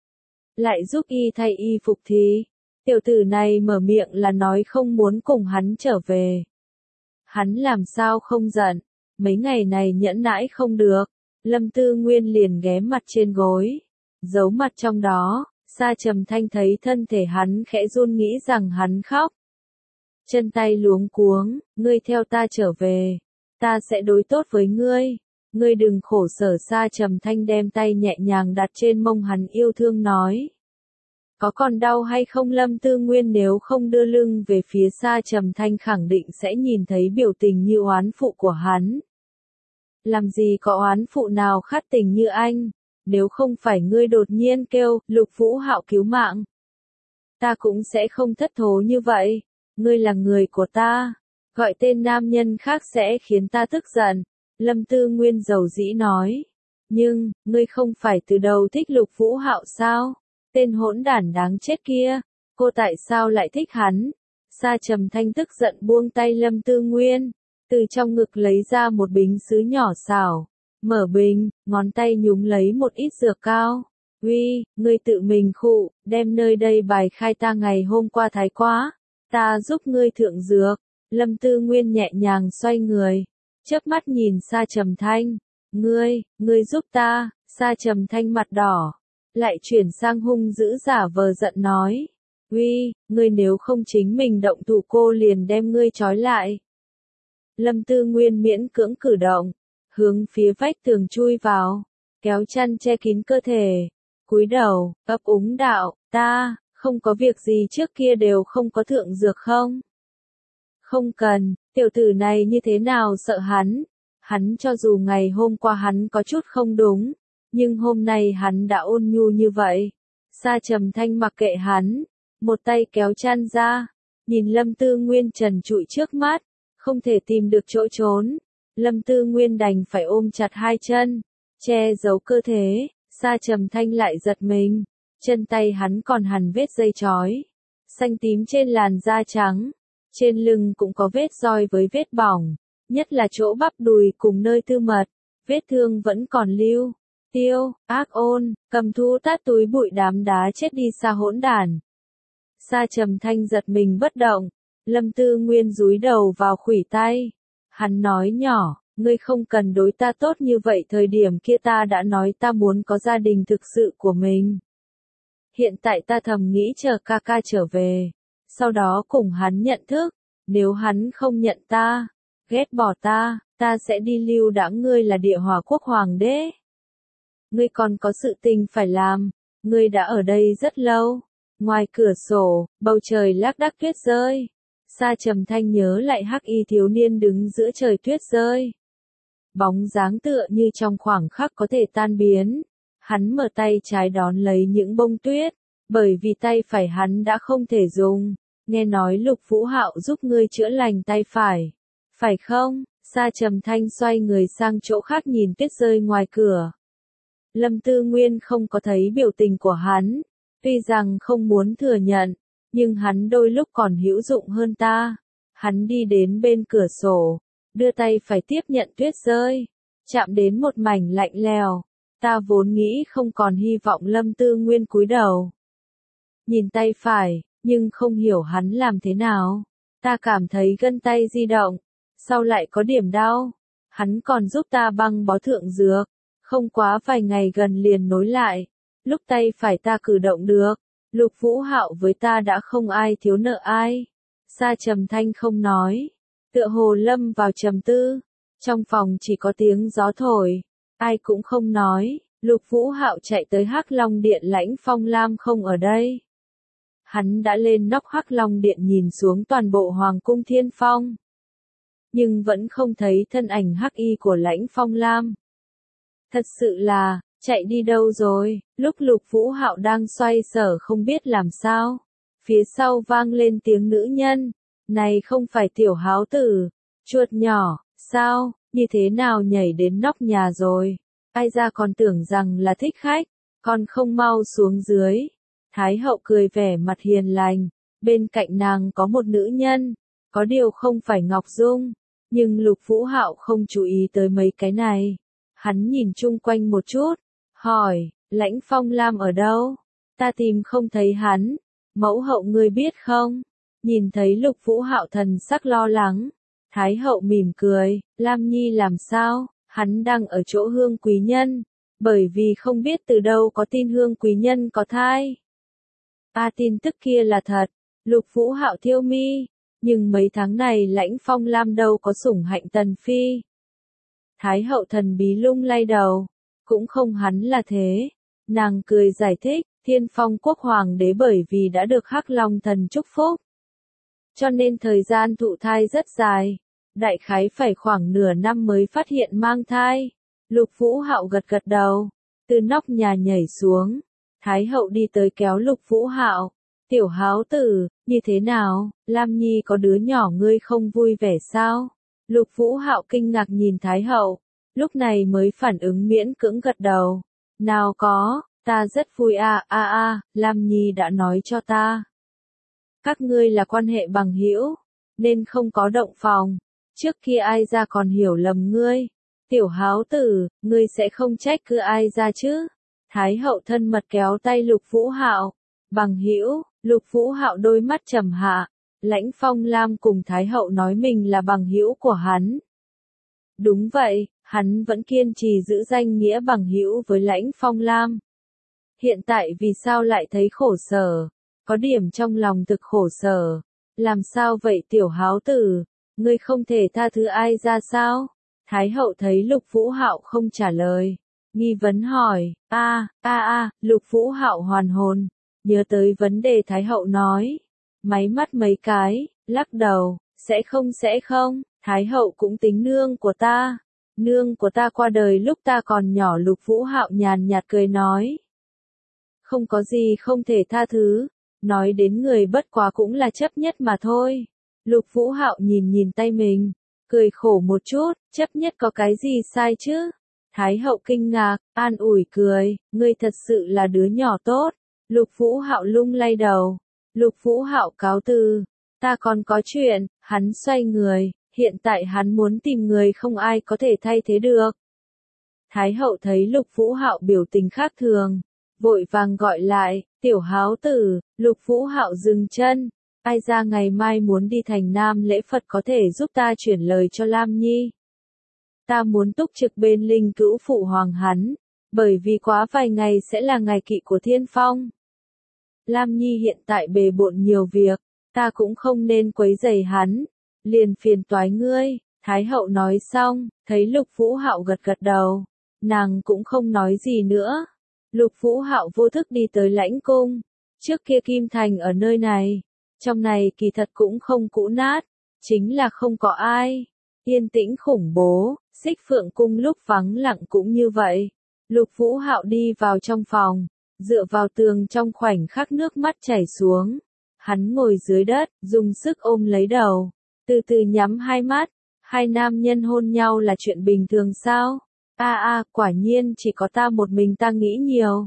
Lại giúp y thay y phục thì. Tiểu tử này mở miệng là nói không muốn cùng hắn trở về. Hắn làm sao không giận. Mấy ngày này nhẫn nãi không được. Lâm Tư Nguyên liền ghé mặt trên gối. Giấu mặt trong đó. Sa Trầm Thanh thấy thân thể hắn khẽ run nghĩ rằng hắn khóc. Chân tay luống cuống, ngươi theo ta trở về. Ta sẽ đối tốt với ngươi. Ngươi đừng khổ sở. Sa Trầm Thanh đem tay nhẹ nhàng đặt trên mông hắn yêu thương nói. Có còn đau hay không? Lâm Tư Nguyên nếu không đưa lưng về phía Sa Trầm Thanh khẳng định sẽ nhìn thấy biểu tình như oán phụ của hắn. Làm gì có oán phụ nào khát tình như anh. Nếu không phải ngươi đột nhiên kêu, Lục Vũ Hạo cứu mạng. Ta cũng sẽ không thất thố như vậy. Ngươi là người của ta. Gọi tên nam nhân khác sẽ khiến ta tức giận. Lâm Tư Nguyên dầu dĩ nói. Nhưng, ngươi không phải từ đầu thích Lục Vũ Hạo sao? Tên hỗn đản đáng chết kia. Cô tại sao lại thích hắn? Sa Trầm Thanh tức giận buông tay Lâm Tư Nguyên. Từ trong ngực lấy ra một bình sứ nhỏ xảo. Mở bình, ngón tay nhúng lấy một ít dược cao. Uy, ngươi tự mình khụ, đem nơi đây bài khai ta ngày hôm qua thái quá. Ta giúp ngươi thượng dược. Lâm Tư Nguyên nhẹ nhàng xoay người. Chớp mắt nhìn Sa Trầm Thanh. Ngươi, ngươi giúp ta. Sa Trầm Thanh mặt đỏ. Lại chuyển sang hung dữ giả vờ giận nói. Uy, ngươi nếu không chính mình động thủ cô liền đem ngươi trói lại. Lâm Tư Nguyên miễn cưỡng cử động. Hướng phía vách tường chui vào. Kéo chăn che kín cơ thể. Cúi đầu, ấp úng đạo, ta, không có việc gì trước kia đều không có thượng dược không? Không cần, tiểu tử này như thế nào sợ hắn? Hắn cho dù ngày hôm qua hắn có chút không đúng, nhưng hôm nay hắn đã ôn nhu như vậy. Sa Trầm Thanh mặc kệ hắn, một tay kéo chăn ra, nhìn Lâm Tư Nguyên trần trụi trước mắt, không thể tìm được chỗ trốn. Lâm Tư Nguyên đành phải ôm chặt hai chân, che giấu cơ thể. Sa Trầm Thanh lại giật mình, chân tay hắn còn hằn vết dây chói, xanh tím trên làn da trắng, trên lưng cũng có vết roi với vết bỏng, nhất là chỗ bắp đùi cùng nơi tư mật, vết thương vẫn còn lưu. Tiêu, ác ôn, cầm thú tát túi bụi đám đá chết đi xa hỗn đản. Sa Trầm Thanh giật mình bất động, Lâm Tư Nguyên dúi đầu vào khuỷu tay, hắn nói nhỏ. Ngươi không cần đối ta tốt như vậy, thời điểm kia ta đã nói ta muốn có gia đình thực sự của mình. Hiện tại ta thầm nghĩ chờ ca ca trở về, sau đó cùng hắn nhận thức, nếu hắn không nhận ta, ghét bỏ ta, ta sẽ đi lưu đãng. Ngươi là Địa Hỏa Quốc hoàng đế. Ngươi còn có sự tình phải làm, ngươi đã ở đây rất lâu. Ngoài cửa sổ, bầu trời lác đác tuyết rơi. Sa Trầm Thanh nhớ lại hắc y thiếu niên đứng giữa trời tuyết rơi. Bóng dáng tựa như trong khoảng khắc có thể tan biến. Hắn mở tay trái đón lấy những bông tuyết, bởi vì tay phải hắn đã không thể dùng. Nghe nói Lục Vũ Hạo giúp ngươi chữa lành tay phải. Phải không? Sa Trầm Thanh xoay người sang chỗ khác nhìn tuyết rơi ngoài cửa. Lâm Tư Nguyên không có thấy biểu tình của hắn. Tuy rằng không muốn thừa nhận, nhưng hắn đôi lúc còn hữu dụng hơn ta. Hắn đi đến bên cửa sổ, đưa tay phải tiếp nhận tuyết rơi, chạm đến một mảnh lạnh lèo. Ta vốn nghĩ không còn hy vọng. Lâm Tư Nguyên cúi đầu, nhìn tay phải, nhưng không hiểu hắn làm thế nào. Ta cảm thấy gân tay di động, sau lại có điểm đau. Hắn còn giúp ta băng bó thượng dược, không quá vài ngày gần liền nối lại. Lúc tay phải ta cử động được, Lục Vũ Hạo với ta đã không ai thiếu nợ ai. Sa Trầm Thanh không nói, tựa hồ lâm vào trầm tư. Trong phòng chỉ có tiếng gió thổi, ai cũng không nói. Lục Vũ Hạo chạy tới Hắc Long Điện. Lãnh Phong Lam không ở đây. Hắn đã lên nóc Hắc Long Điện nhìn xuống toàn bộ Hoàng cung Thiên Phong. nhưng vẫn không thấy thân ảnh hắc y của Lãnh Phong Lam. Thật sự là, chạy đi đâu rồi? Lúc Lục Vũ Hạo đang xoay sở không biết làm sao, phía sau vang lên tiếng nữ nhân, này không phải Tiểu Háo Tử, chuột nhỏ, sao, như thế nào nhảy đến nóc nhà rồi? Ai ra còn tưởng rằng là thích khách, còn không mau xuống dưới. Thái hậu cười vẻ mặt hiền lành, bên cạnh nàng có một nữ nhân, có điều không phải Ngọc Dung, nhưng Lục Vũ Hạo không chú ý tới mấy cái này. Hắn nhìn chung quanh một chút, hỏi, Lãnh Phong Lam ở đâu? Ta tìm không thấy hắn, mẫu hậu ngươi biết không? Nhìn thấy Lục Vũ Hạo thần sắc lo lắng, Thái hậu mỉm cười, Lam Nhi làm sao? Hắn đang ở chỗ Hương quý nhân, bởi vì không biết từ đâu có tin Hương quý nhân có thai. A tin tức kia là thật, Lục Vũ Hạo thiêu mi, nhưng mấy tháng này Lãnh Phong Lam đâu có sủng hạnh tần phi. Thái hậu thần bí lung lay đầu, cũng không hẳn là thế. Nàng cười giải thích, Thiên Phong quốc hoàng đế bởi vì đã được Hắc Long thần chúc phúc, cho nên thời gian thụ thai rất dài, đại khái phải khoảng nửa năm mới phát hiện mang thai. Lục Vũ Hạo gật gật đầu, từ nóc nhà nhảy xuống. Thái hậu đi tới kéo Lục Vũ Hạo, Tiểu Háo Tử, như thế nào, Lam Nhi có đứa nhỏ ngươi không vui vẻ sao? Lục Vũ Hạo kinh ngạc nhìn Thái hậu, lúc này mới phản ứng miễn cưỡng gật đầu. Nào có, ta rất vui a a a, Lam Nhi đã nói cho ta. Các ngươi là quan hệ bằng hữu, nên không có động phòng. Trước kia ai ra còn hiểu lầm ngươi. Tiểu Háo Tử, ngươi sẽ không trách cứ ai ra chứ? Thái hậu thân mật kéo tay Lục Vũ Hạo. Bằng hữu, Lục Vũ Hạo đôi mắt trầm hạ. Lãnh Phong Lam cùng Thái hậu nói mình là bằng hữu của hắn. Đúng vậy, hắn vẫn kiên trì giữ danh nghĩa bằng hữu với Lãnh Phong Lam. Hiện tại vì sao lại thấy khổ sở? Có điểm trong lòng thực khổ sở. Làm sao vậy Tiểu Háo Tử? Ngươi không thể tha thứ ai ra sao? Thái hậu thấy Lục Vũ Hạo không trả lời, nghi vấn hỏi, a a a, Lục Vũ Hạo hoàn hồn, nhớ tới vấn đề Thái hậu nói, máy mắt mấy cái, lắc đầu, sẽ không sẽ không, Thái hậu cũng tính nương của ta, nương của ta qua đời lúc ta còn nhỏ. Lục Vũ Hạo nhàn nhạt cười nói, không có gì không thể tha thứ, nói đến người bất quá cũng là chấp nhất mà thôi. Lục Vũ Hạo nhìn nhìn tay mình, cười khổ một chút, chấp nhất có cái gì sai chứ? Thái hậu kinh ngạc, an ủi cười, ngươi thật sự là đứa nhỏ tốt. Lục Vũ Hạo lung lay đầu. Lục Vũ Hạo cáo từ, ta còn có chuyện. Hắn xoay người, hiện tại hắn muốn tìm người không ai có thể thay thế được. Thái hậu thấy Lục Vũ Hạo biểu tình khác thường, vội vàng gọi lại, Tiểu Háo Tử. Lục Vũ Hạo dừng chân. Ai ra ngày mai muốn đi thành Nam lễ Phật có thể giúp ta chuyển lời cho Lam Nhi. Ta muốn túc trực bên linh cữu phụ hoàng hắn, bởi vì quá vài ngày sẽ là ngày kỵ của Thiên Phong. Lam Nhi hiện tại bề bộn nhiều việc, ta cũng không nên quấy rầy hắn, liền phiền toái ngươi. Thái hậu nói xong, thấy Lục Vũ Hạo gật gật đầu, nàng cũng không nói gì nữa. Lục Vũ Hạo vô thức đi tới lãnh cung, trước kia Kim Thành ở nơi này. Trong này kỳ thật cũng không cũ nát, chính là không có ai. Yên tĩnh khủng bố, Xích Phượng cung lúc vắng lặng cũng như vậy. Lục Vũ Hạo đi vào trong phòng, dựa vào tường trong khoảnh khắc nước mắt chảy xuống. Hắn ngồi dưới đất, dùng sức ôm lấy đầu, từ từ nhắm hai mắt. Hai nam nhân hôn nhau là chuyện bình thường sao? A a, quả nhiên chỉ có ta một mình ta nghĩ nhiều.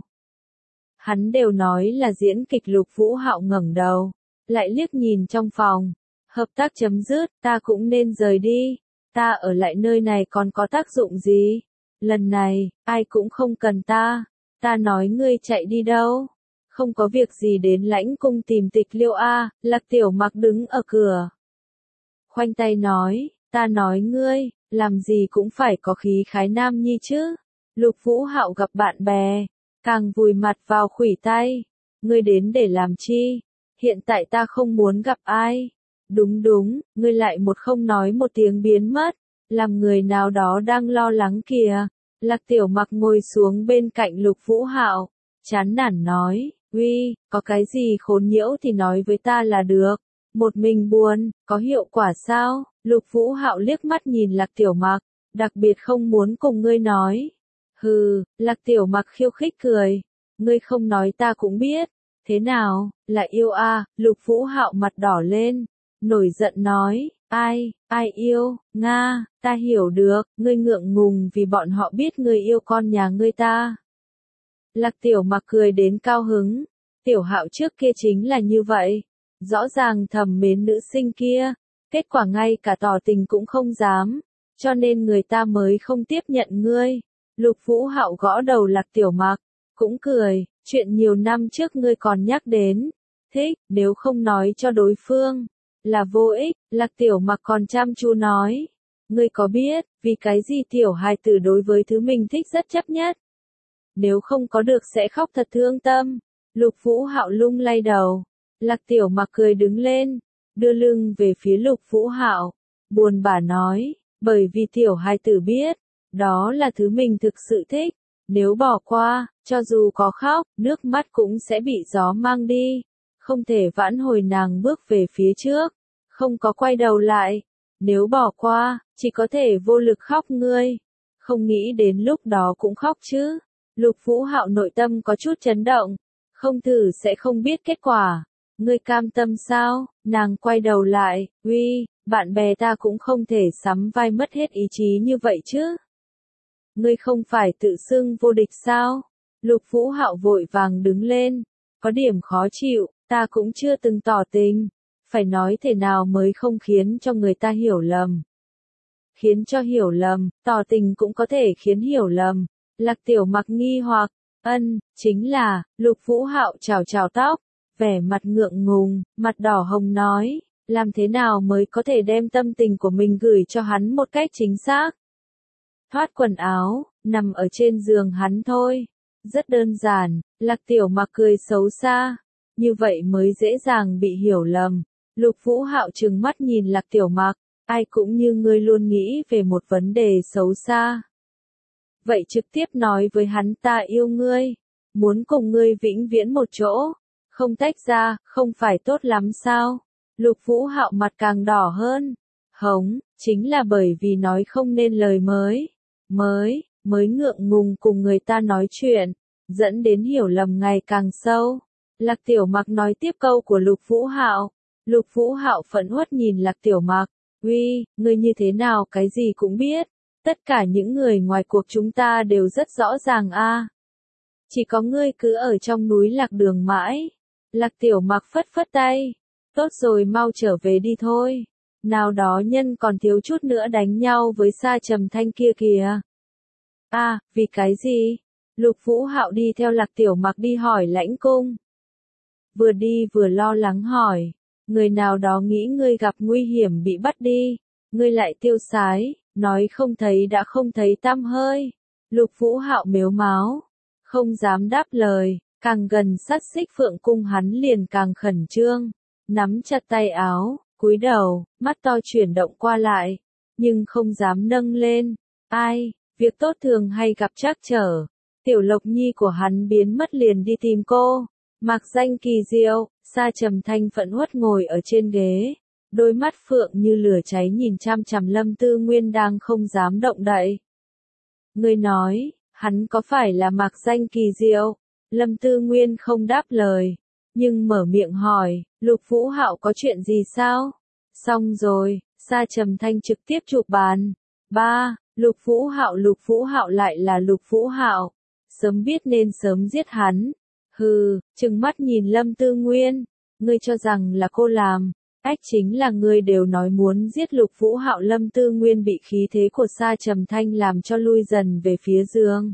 Hắn đều nói là diễn kịch. Lục Vũ Hạo ngẩng đầu, lại liếc nhìn trong phòng. Hợp tác chấm dứt, ta cũng nên rời đi. Ta ở lại nơi này còn có tác dụng gì? Lần này, ai cũng không cần ta. Ta nói ngươi chạy đi đâu? Không có việc gì đến lãnh cung tìm Tịch Liêu a? Lạc Tiểu Mặc đứng ở cửa, khoanh tay nói, ta nói ngươi, làm gì cũng phải có khí khái nam nhi chứ. Lục Vũ Hạo gặp bạn bè, càng vùi mặt vào khuỷu tay. Ngươi đến để làm chi? Hiện tại ta không muốn gặp ai. Đúng đúng, ngươi lại một không nói một tiếng biến mất, làm người nào đó đang lo lắng kìa. Lạc Tiểu Mặc ngồi xuống bên cạnh Lục Vũ Hạo, chán nản nói, uy, có cái gì khốn nhiễu thì nói với ta là được. Một mình buồn, có hiệu quả sao? Lục Vũ Hạo liếc mắt nhìn Lạc Tiểu Mặc, đặc biệt không muốn cùng ngươi nói. Hừ, Lạc Tiểu Mặc khiêu khích cười, ngươi không nói ta cũng biết, thế nào, là yêu à, Lục Vũ Hạo mặt đỏ lên, nổi giận nói, ai, ai yêu, Nga, ta hiểu được, ngươi ngượng ngùng vì bọn họ biết ngươi yêu con nhà ngươi ta. Lạc Tiểu Mặc cười đến cao hứng, Tiểu Hạo trước kia chính là như vậy, rõ ràng thầm mến nữ sinh kia, kết quả ngay cả tỏ tình cũng không dám, cho nên người ta mới không tiếp nhận ngươi. Lục Vũ Hạo gõ đầu Lạc Tiểu Mặc, cũng cười, chuyện nhiều năm trước ngươi còn nhắc đến, thích, nếu không nói cho đối phương, là vô ích. Lạc Tiểu Mặc còn chăm chú nói, ngươi có biết, vì cái gì tiểu hài tử đối với thứ mình thích rất chấp nhất, nếu không có được sẽ khóc thật thương tâm. Lục Vũ Hạo lung lay đầu, Lạc Tiểu Mặc cười đứng lên, đưa lưng về phía Lục Vũ Hạo, buồn bã nói, bởi vì tiểu hài tử biết, đó là thứ mình thực sự thích, nếu bỏ qua, cho dù có khóc, nước mắt cũng sẽ bị gió mang đi, không thể vãn hồi nàng bước về phía trước, không có quay đầu lại, nếu bỏ qua, chỉ có thể vô lực khóc ngươi, không nghĩ đến lúc đó cũng khóc chứ. Lục Vũ Hạo nội tâm có chút chấn động, không thử sẽ không biết kết quả. Ngươi cam tâm sao? Nàng quay đầu lại, uy, bạn bè ta cũng không thể sắm vai mất hết ý chí như vậy chứ. Ngươi không phải tự xưng vô địch sao? Lục Vũ Hạo vội vàng đứng lên, có điểm khó chịu, ta cũng chưa từng tỏ tình, phải nói thế nào mới không khiến cho người ta hiểu lầm. Khiến cho hiểu lầm, tỏ tình cũng có thể khiến hiểu lầm. Lạc Tiểu Mặc nghi hoặc, ân, chính là, Lục Vũ Hạo chào chào tóc, vẻ mặt ngượng ngùng, mặt đỏ hồng nói, làm thế nào mới có thể đem tâm tình của mình gửi cho hắn một cách chính xác. Thoát quần áo, nằm ở trên giường hắn thôi. Rất đơn giản, Lạc Tiểu Mặc cười xấu xa, như vậy mới dễ dàng bị hiểu lầm. Lục Vũ Hạo trừng mắt nhìn Lạc Tiểu Mặc, ai cũng như ngươi luôn nghĩ về một vấn đề xấu xa. Vậy trực tiếp nói với hắn ta yêu ngươi, muốn cùng ngươi vĩnh viễn một chỗ, không tách ra, không phải tốt lắm sao? Lục Vũ Hạo mặt càng đỏ hơn, hống, chính là bởi vì nói không nên lời mới, mới, mới ngượng ngùng cùng người ta nói chuyện, dẫn đến hiểu lầm ngày càng sâu. Lạc Tiểu Mặc nói tiếp câu của Lục Vũ Hạo, Lục Vũ Hạo phẫn uất nhìn Lạc Tiểu Mặc, uy, ngươi như thế nào cái gì cũng biết. Tất cả những người ngoài cuộc chúng ta đều rất rõ ràng a. À. Chỉ có ngươi cứ ở trong núi lạc đường mãi. Lạc Tiểu Mặc phất phất tay. Tốt rồi mau trở về đi thôi. Nào đó nhân còn thiếu chút nữa đánh nhau với Sa Trầm Thanh kia kìa. A, à, vì cái gì? Lục Vũ Hạo đi theo Lạc Tiểu Mặc đi hỏi lãnh cung. Vừa đi vừa lo lắng hỏi. Người nào đó nghĩ ngươi gặp nguy hiểm bị bắt đi. Ngươi lại tiêu sái. Nói không thấy đã không thấy tăm hơi. Lục Vũ Hạo mếu máo, không dám đáp lời, càng gần sát Xích Phượng cung hắn liền càng khẩn trương, nắm chặt tay áo, cúi đầu, mắt to chuyển động qua lại, nhưng không dám nâng lên. Ai, việc tốt thường hay gặp trắc trở. Tiểu Lộc Nhi của hắn biến mất liền đi tìm cô. Mạc Danh kỳ diệu, Sa Trầm Thanh phẫn uất ngồi ở trên ghế. Đôi mắt phượng như lửa cháy nhìn chăm chằm Lâm Tư Nguyên đang không dám động đậy. Ngươi nói, hắn có phải là Mạc Danh kỳ diệu? Lâm Tư Nguyên không đáp lời, nhưng mở miệng hỏi, Lục Vũ Hạo có chuyện gì sao? Xong rồi, Sa Trầm Thanh trực tiếp chụp bàn. Ba, Lục Vũ Hạo Lục Vũ Hạo lại là Lục Vũ Hạo. Sớm biết nên sớm giết hắn. Hừ, trừng mắt nhìn Lâm Tư Nguyên, ngươi cho rằng là cô làm. Ách chính là ngươi đều nói muốn giết Lục Vũ Hạo. Lâm Tư Nguyên bị khí thế của Sa Trầm Thanh làm cho lui dần về phía giường.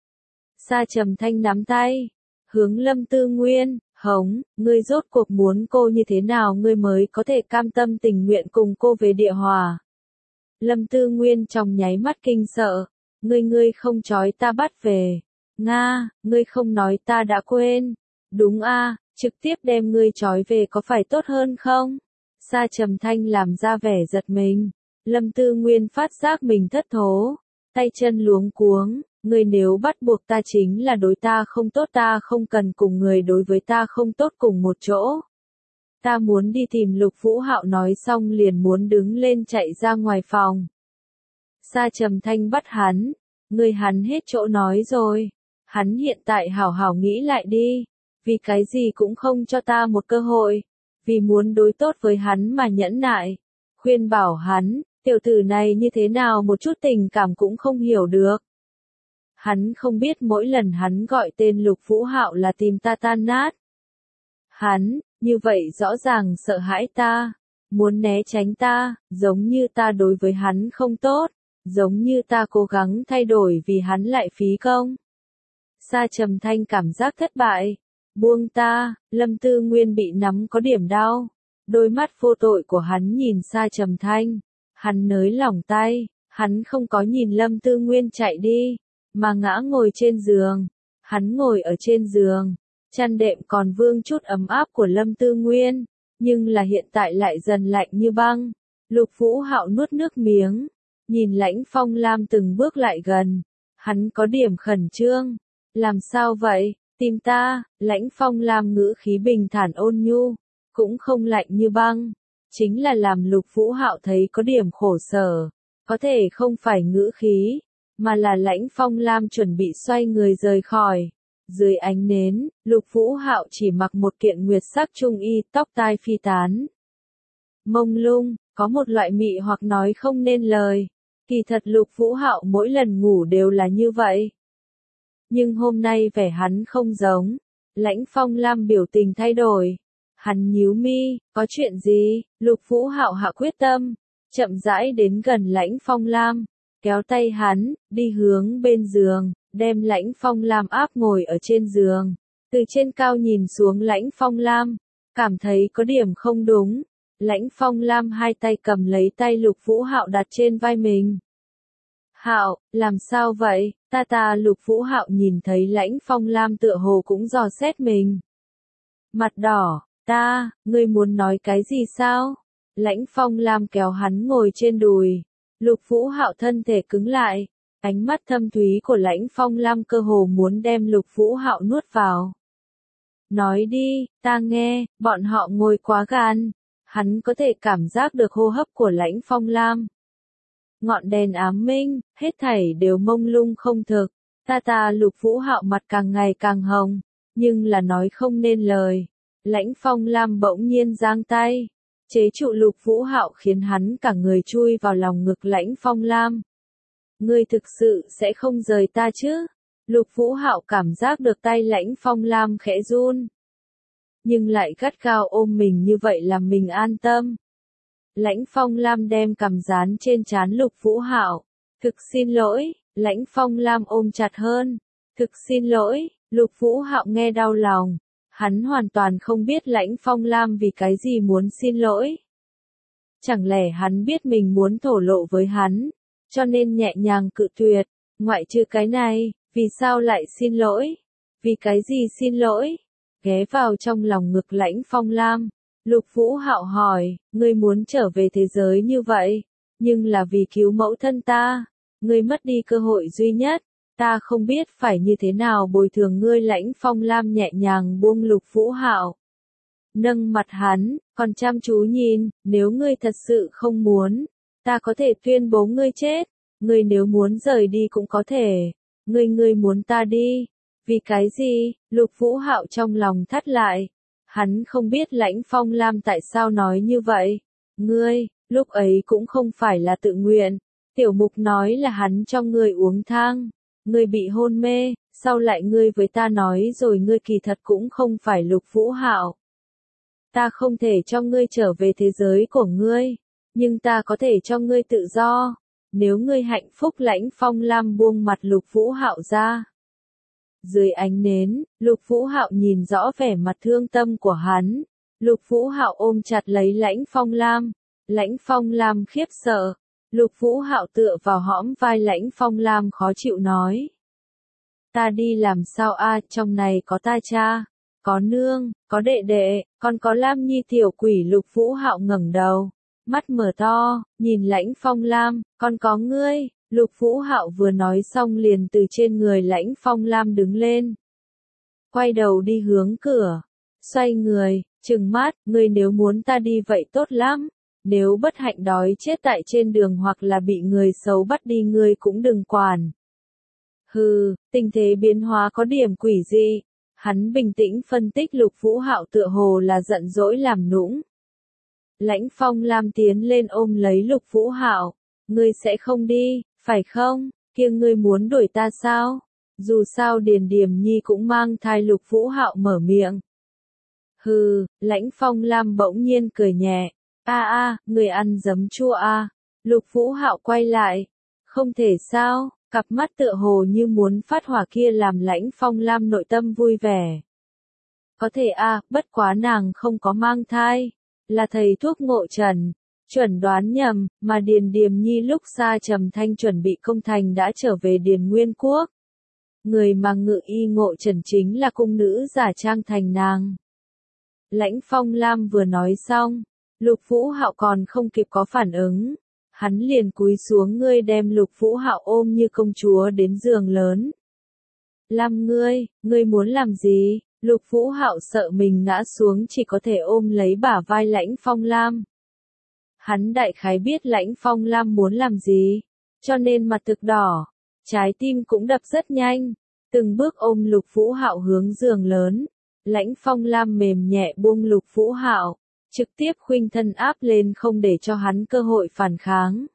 Sa Trầm Thanh nắm tay, hướng Lâm Tư Nguyên, hống, ngươi rốt cuộc muốn cô như thế nào ngươi mới có thể cam tâm tình nguyện cùng cô về địa hòa. Lâm Tư Nguyên trong nháy mắt kinh sợ, ngươi ngươi không trói ta bắt về. Nga, ngươi không nói ta đã quên. Đúng a, à, trực tiếp đem ngươi trói về có phải tốt hơn không? Sa Trầm Thanh làm ra vẻ giật mình. Lâm Tư Nguyên phát giác mình thất thố, tay chân luống cuống, ngươi nếu bắt buộc ta chính là đối ta không tốt, ta không cần cùng người đối với ta không tốt cùng một chỗ. Ta muốn đi tìm Lục Vũ Hạo nói xong liền muốn đứng lên chạy ra ngoài phòng. Sa Trầm Thanh bắt hắn, ngươi hắn hết chỗ nói rồi, hắn hiện tại hảo hảo nghĩ lại đi, vì cái gì cũng không cho ta một cơ hội, vì muốn đối tốt với hắn mà nhẫn nại, khuyên bảo hắn, tiểu tử này như thế nào một chút tình cảm cũng không hiểu được. Hắn không biết mỗi lần hắn gọi tên Lục Vũ Hạo là tìm ta tan nát. Hắn, như vậy rõ ràng sợ hãi ta, muốn né tránh ta, giống như ta đối với hắn không tốt, giống như ta cố gắng thay đổi vì hắn lại phí công. Sa Trầm Thanh cảm giác thất bại, buông ta, Lâm Tư Nguyên bị nắm có điểm đau, đôi mắt vô tội của hắn nhìn Sa Trầm Thanh, hắn nới lỏng tay, hắn không có nhìn Lâm Tư Nguyên chạy đi, mà ngã ngồi trên giường, hắn ngồi ở trên giường. Chăn đệm còn vương chút ấm áp của Lâm Tư Nguyên, nhưng là hiện tại lại dần lạnh như băng. Lục Vũ Hạo nuốt nước miếng, nhìn Lãnh Phong Lam từng bước lại gần, hắn có điểm khẩn trương. Làm sao vậy, tìm ta? Lãnh Phong Lam ngữ khí bình thản ôn nhu, cũng không lạnh như băng, chính là làm Lục Vũ Hạo thấy có điểm khổ sở, có thể không phải ngữ khí, mà là Lãnh Phong Lam chuẩn bị xoay người rời khỏi. Dưới ánh nến, Lục Vũ Hạo chỉ mặc một kiện nguyệt sắc trung y, tóc tai phi tán. Mông lung, có một loại mị hoặc nói không nên lời. Kỳ thật Lục Vũ Hạo mỗi lần ngủ đều là như vậy. Nhưng hôm nay vẻ hắn không giống. Lãnh Phong Lam biểu tình thay đổi. Hắn nhíu mi, có chuyện gì? Lục Vũ Hạo hạ quyết tâm, chậm rãi đến gần Lãnh Phong Lam, kéo tay hắn, đi hướng bên giường. Đem Lãnh Phong Lam áp ngồi ở trên giường, từ trên cao nhìn xuống Lãnh Phong Lam, cảm thấy có điểm không đúng. Lãnh Phong Lam hai tay cầm lấy tay Lục Vũ Hạo đặt trên vai mình. Hạo, làm sao vậy? Ta ta Lục Vũ Hạo nhìn thấy Lãnh Phong Lam tựa hồ cũng dò xét mình. Mặt đỏ, ta, ngươi muốn nói cái gì sao? Lãnh Phong Lam kéo hắn ngồi trên đùi. Lục Vũ Hạo thân thể cứng lại. Ánh mắt thâm thúy của Lãnh Phong Lam cơ hồ muốn đem Lục Vũ Hạo nuốt vào. Nói đi, ta nghe, bọn họ ngồi quá gần, hắn có thể cảm giác được hô hấp của Lãnh Phong Lam. Ngọn đèn ám minh, hết thảy đều mông lung không thực, ta ta Lục Vũ Hạo mặt càng ngày càng hồng, nhưng là nói không nên lời. Lãnh Phong Lam bỗng nhiên giang tay, chế trụ Lục Vũ Hạo khiến hắn cả người chui vào lòng ngực Lãnh Phong Lam. Ngươi thực sự sẽ không rời ta chứ? Lục Vũ Hạo cảm giác được tay Lãnh Phong Lam khẽ run. Nhưng lại gắt gao ôm mình như vậy làm mình an tâm. Lãnh Phong Lam đem cằm dán trên trán Lục Vũ Hạo. Thực xin lỗi, Lãnh Phong Lam ôm chặt hơn. Thực xin lỗi, Lục Vũ Hạo nghe đau lòng. Hắn hoàn toàn không biết Lãnh Phong Lam vì cái gì muốn xin lỗi. Chẳng lẽ hắn biết mình muốn thổ lộ với hắn, cho nên nhẹ nhàng cự tuyệt, ngoại trừ cái này, vì sao lại xin lỗi? Vì cái gì xin lỗi? Ghé vào trong lòng ngực Lãnh Phong Lam, Lục Vũ Hạo hỏi, ngươi muốn trở về thế giới như vậy, nhưng là vì cứu mẫu thân ta, ngươi mất đi cơ hội duy nhất, ta không biết phải như thế nào bồi thường ngươi. Lãnh Phong Lam nhẹ nhàng buông Lục Vũ Hạo, nâng mặt hắn, còn chăm chú nhìn, nếu ngươi thật sự không muốn, ta có thể tuyên bố ngươi chết, ngươi nếu muốn rời đi cũng có thể, ngươi ngươi muốn ta đi, vì cái gì? Lục Vũ Hạo trong lòng thắt lại, hắn không biết Lãnh Phong Lam tại sao nói như vậy, ngươi, lúc ấy cũng không phải là tự nguyện, Tiểu Mục nói là hắn cho ngươi uống thang, ngươi bị hôn mê, sau lại ngươi với ta nói rồi ngươi kỳ thật cũng không phải Lục Vũ Hạo. Ta không thể cho ngươi trở về thế giới của ngươi, nhưng ta có thể cho ngươi tự do, nếu ngươi hạnh phúc. Lãnh Phong Lam buông mặt Lục Vũ Hạo ra. Dưới ánh nến, Lục Vũ Hạo nhìn rõ vẻ mặt thương tâm của hắn. Lục Vũ Hạo ôm chặt lấy Lãnh Phong Lam. Lãnh Phong Lam khiếp sợ. Lục Vũ Hạo tựa vào hõm vai Lãnh Phong Lam khó chịu nói. Ta đi làm sao a, trong này có ta cha, có nương, có đệ đệ, còn có Lam Nhi tiểu quỷ. Lục Vũ Hạo ngẩng đầu, mắt mở to, nhìn Lãnh Phong Lam, còn có ngươi. Lục Vũ Hạo vừa nói xong liền từ trên người Lãnh Phong Lam đứng lên. Quay đầu đi hướng cửa, xoay người, trừng mắt, ngươi nếu muốn ta đi vậy tốt lắm. Nếu bất hạnh đói chết tại trên đường hoặc là bị người xấu bắt đi ngươi cũng đừng quản. Hừ, tình thế biến hóa có điểm quỷ dị. Hắn bình tĩnh phân tích Lục Vũ Hạo tựa hồ là giận dỗi làm nũng. Lãnh Phong Lam tiến lên ôm lấy Lục Vũ Hạo. Ngươi sẽ không đi, phải không? Kia ngươi muốn đuổi ta sao? Dù sao Điền Điềm Nhi cũng mang thai. Lục Vũ Hạo mở miệng. Hừ, Lãnh Phong Lam bỗng nhiên cười nhẹ. A a, người ăn giấm chua a. À. Lục Vũ Hạo quay lại. Không thể sao, cặp mắt tựa hồ như muốn phát hỏa kia làm Lãnh Phong Lam nội tâm vui vẻ. Có thể a, à, bất quá nàng không có mang thai. Là thầy thuốc Ngộ Trần. Chuẩn đoán nhầm, mà Điền Điềm Nhi lúc Sa Trầm Thanh chuẩn bị công thành đã trở về Điền Nguyên Quốc. Người mà ngự y Ngộ Trần chính là cung nữ giả trang thành nàng. Lãnh Phong Lam vừa nói xong, Lục Vũ Hạo còn không kịp có phản ứng. Hắn liền cúi xuống ngươi đem Lục Vũ Hạo ôm như công chúa đến giường lớn. Lam ngươi, ngươi muốn làm gì? Lục Vũ Hạo sợ mình ngã xuống chỉ có thể ôm lấy bả vai Lãnh Phong Lam. Hắn đại khái biết Lãnh Phong Lam muốn làm gì, cho nên mặt thực đỏ, trái tim cũng đập rất nhanh, từng bước ôm Lục Vũ Hạo hướng giường lớn. Lãnh Phong Lam mềm nhẹ buông Lục Vũ Hạo, trực tiếp khuynh thân áp lên không để cho hắn cơ hội phản kháng.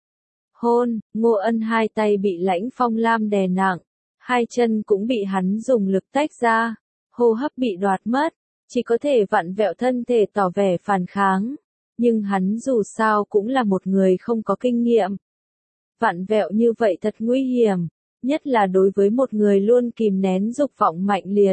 Hôn, Ngô Ân hai tay bị Lãnh Phong Lam đè nặng, hai chân cũng bị hắn dùng lực tách ra, hô hấp bị đoạt mất, chỉ có thể vặn vẹo thân thể tỏ vẻ phản kháng. Nhưng hắn dù sao cũng là một người không có kinh nghiệm. Vặn vẹo như vậy thật nguy hiểm, nhất là đối với một người luôn kìm nén dục vọng mạnh liệt.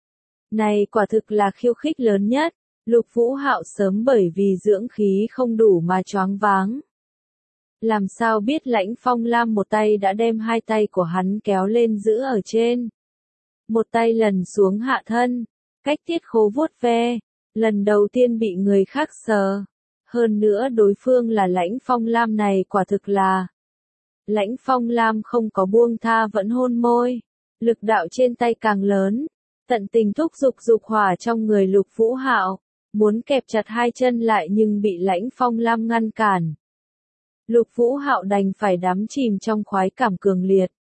Này quả thực là khiêu khích lớn nhất, Lục Vũ Hạo sớm bởi vì dưỡng khí không đủ mà choáng váng. Làm sao biết Lãnh Phong Lam một tay đã đem hai tay của hắn kéo lên giữ ở trên. Một tay lần xuống hạ thân, cách tiết khố vuốt ve, lần đầu tiên bị người khác sờ. Hơn nữa đối phương là Lãnh Phong Lam này quả thực là. Lãnh Phong Lam không có buông tha vẫn hôn môi, lực đạo trên tay càng lớn, tận tình thúc giục dục hỏa trong người Lục Vũ Hạo, muốn kẹp chặt hai chân lại nhưng bị Lãnh Phong Lam ngăn cản. Lục Vũ Hạo đành phải đắm chìm trong khoái cảm cường liệt.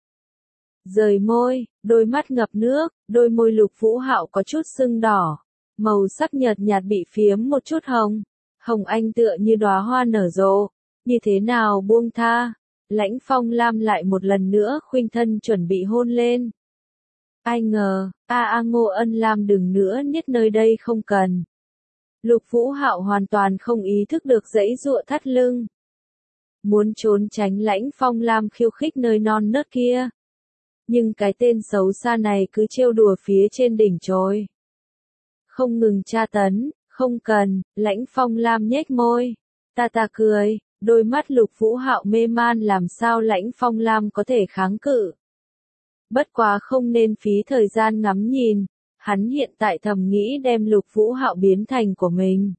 Rời môi, đôi mắt ngập nước, đôi môi Lục Vũ Hạo có chút sưng đỏ, màu sắc nhợt nhạt bị phiếm một chút hồng. Hồng Anh tựa như đóa hoa nở rộ, như thế nào buông tha, Lãnh Phong Lam lại một lần nữa khuynh thân chuẩn bị hôn lên. Ai ngờ, a a Ngô Ân Lam đừng nữa niết nơi đây không cần. Lục Vũ Hạo hoàn toàn không ý thức được dãy dụa thắt lưng. Muốn trốn tránh Lãnh Phong Lam khiêu khích nơi non nớt kia. Nhưng cái tên xấu xa này cứ trêu đùa phía trên đỉnh trôi. Không ngừng tra tấn. Không cần, Lãnh Phong Lam nhếch môi. Ta ta cười, đôi mắt Lục Vũ Hạo mê man làm sao Lãnh Phong Lam có thể kháng cự. Bất quá không nên phí thời gian ngắm nhìn, hắn hiện tại thầm nghĩ đem Lục Vũ Hạo biến thành của mình.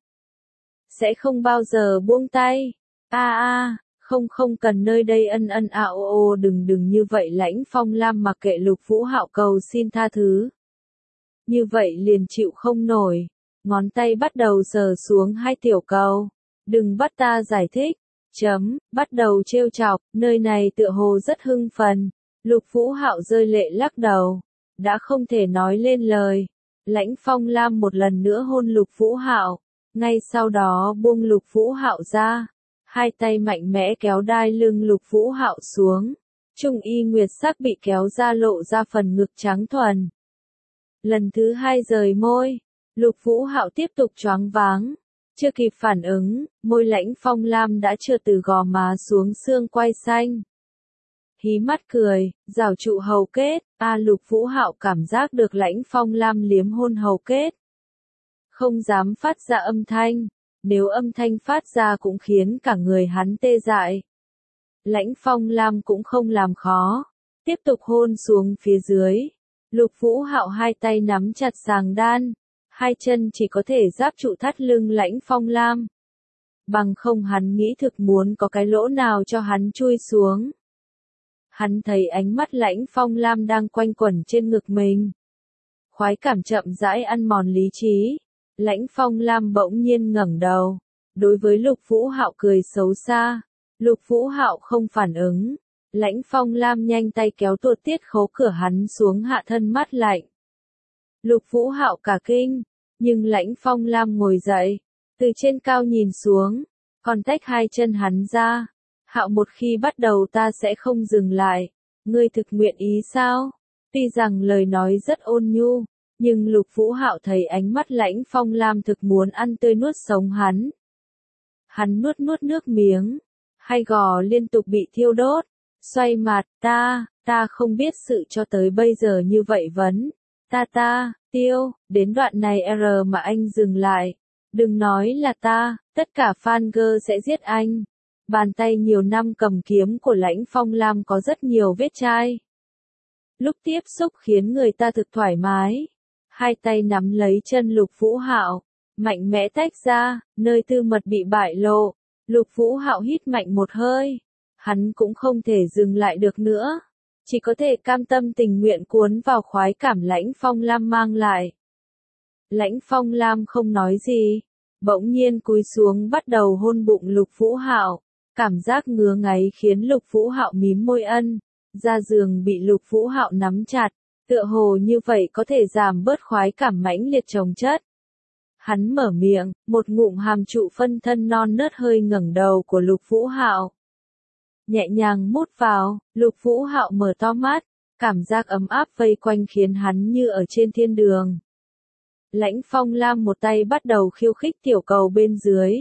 Sẽ không bao giờ buông tay. A a, không không cần nơi đây ân ân a o o đừng đừng như vậy Lãnh Phong Lam mặc kệ Lục Vũ Hạo cầu xin tha thứ. Như vậy liền chịu không nổi. Ngón tay bắt đầu sờ xuống hai tiểu cầu. Đừng bắt ta giải thích. Chấm, bắt đầu trêu chọc, nơi này tựa hồ rất hưng phấn. Lục Vũ Hạo rơi lệ lắc đầu. Đã không thể nói lên lời. Lãnh Phong Lam một lần nữa hôn Lục Vũ Hạo. Ngay sau đó buông Lục Vũ Hạo ra. Hai tay mạnh mẽ kéo đai lưng Lục Vũ Hạo xuống. Trung y nguyệt sắc bị kéo ra lộ ra phần ngực trắng thuần. Lần thứ hai rời môi. Lục Vũ Hạo tiếp tục choáng váng. Chưa kịp phản ứng, môi Lãnh Phong Lam đã trượt từ gò má xuống xương quai xanh. Hí mắt cười, rào trụ hầu kết, a Lục Vũ Hạo cảm giác được Lãnh Phong Lam liếm hôn hầu kết. Không dám phát ra âm thanh, nếu âm thanh phát ra cũng khiến cả người hắn tê dại. Lãnh Phong Lam cũng không làm khó, tiếp tục hôn xuống phía dưới. Lục Vũ Hạo hai tay nắm chặt sàng đan. Hai chân chỉ có thể giáp trụ thắt lưng Lãnh Phong Lam. Bằng không hắn nghĩ thực muốn có cái lỗ nào cho hắn chui xuống. Hắn thấy ánh mắt Lãnh Phong Lam đang quanh quẩn trên ngực mình. Khoái cảm chậm rãi ăn mòn lý trí. Lãnh Phong Lam bỗng nhiên ngẩng đầu, đối với Lục Vũ Hạo cười xấu xa. Lục Vũ Hạo không phản ứng. Lãnh Phong Lam nhanh tay kéo tuột tiết khấu cửa hắn xuống hạ thân mát lạnh. Lục Vũ Hạo cả kinh, nhưng Lãnh Phong Lam ngồi dậy, từ trên cao nhìn xuống, còn tách hai chân hắn ra. Hạo, một khi bắt đầu ta sẽ không dừng lại, ngươi thực nguyện ý sao? Tuy rằng lời nói rất ôn nhu, nhưng Lục Vũ Hạo thấy ánh mắt Lãnh Phong Lam thực muốn ăn tươi nuốt sống hắn. Hắn nuốt nuốt nước miếng, hai gò liên tục bị thiêu đốt, xoay mặt, ta, ta không biết sự cho tới bây giờ như vậy vấn. Ta ta, tiêu, đến đoạn này R mà anh dừng lại. Đừng nói là ta, tất cả fan girl sẽ giết anh. Bàn tay nhiều năm cầm kiếm của Lãnh Phong Lam có rất nhiều vết chai. Lúc tiếp xúc khiến người ta thực thoải mái. Hai tay nắm lấy chân Lục Vũ Hạo, mạnh mẽ tách ra, nơi tư mật bị bại lộ. Lục Vũ Hạo hít mạnh một hơi. Hắn cũng không thể dừng lại được nữa. Chỉ có thể cam tâm tình nguyện cuốn vào khoái cảm Lãnh Phong Lam mang lại. Lãnh Phong Lam không nói gì, bỗng nhiên cúi xuống bắt đầu hôn bụng Lục Vũ Hạo. Cảm giác ngứa ngáy khiến Lục Vũ Hạo mím môi ân, ra giường bị Lục Vũ Hạo nắm chặt, tựa hồ như vậy có thể giảm bớt khoái cảm mãnh liệt chồng chất. Hắn mở miệng, một ngụm hàm trụ phân thân non nớt hơi ngẩng đầu của Lục Vũ Hạo. Nhẹ nhàng mút vào, Lục Vũ Hạo mở to mắt, cảm giác ấm áp vây quanh khiến hắn như ở trên thiên đường. Lãnh Phong Lam một tay bắt đầu khiêu khích tiểu cầu bên dưới.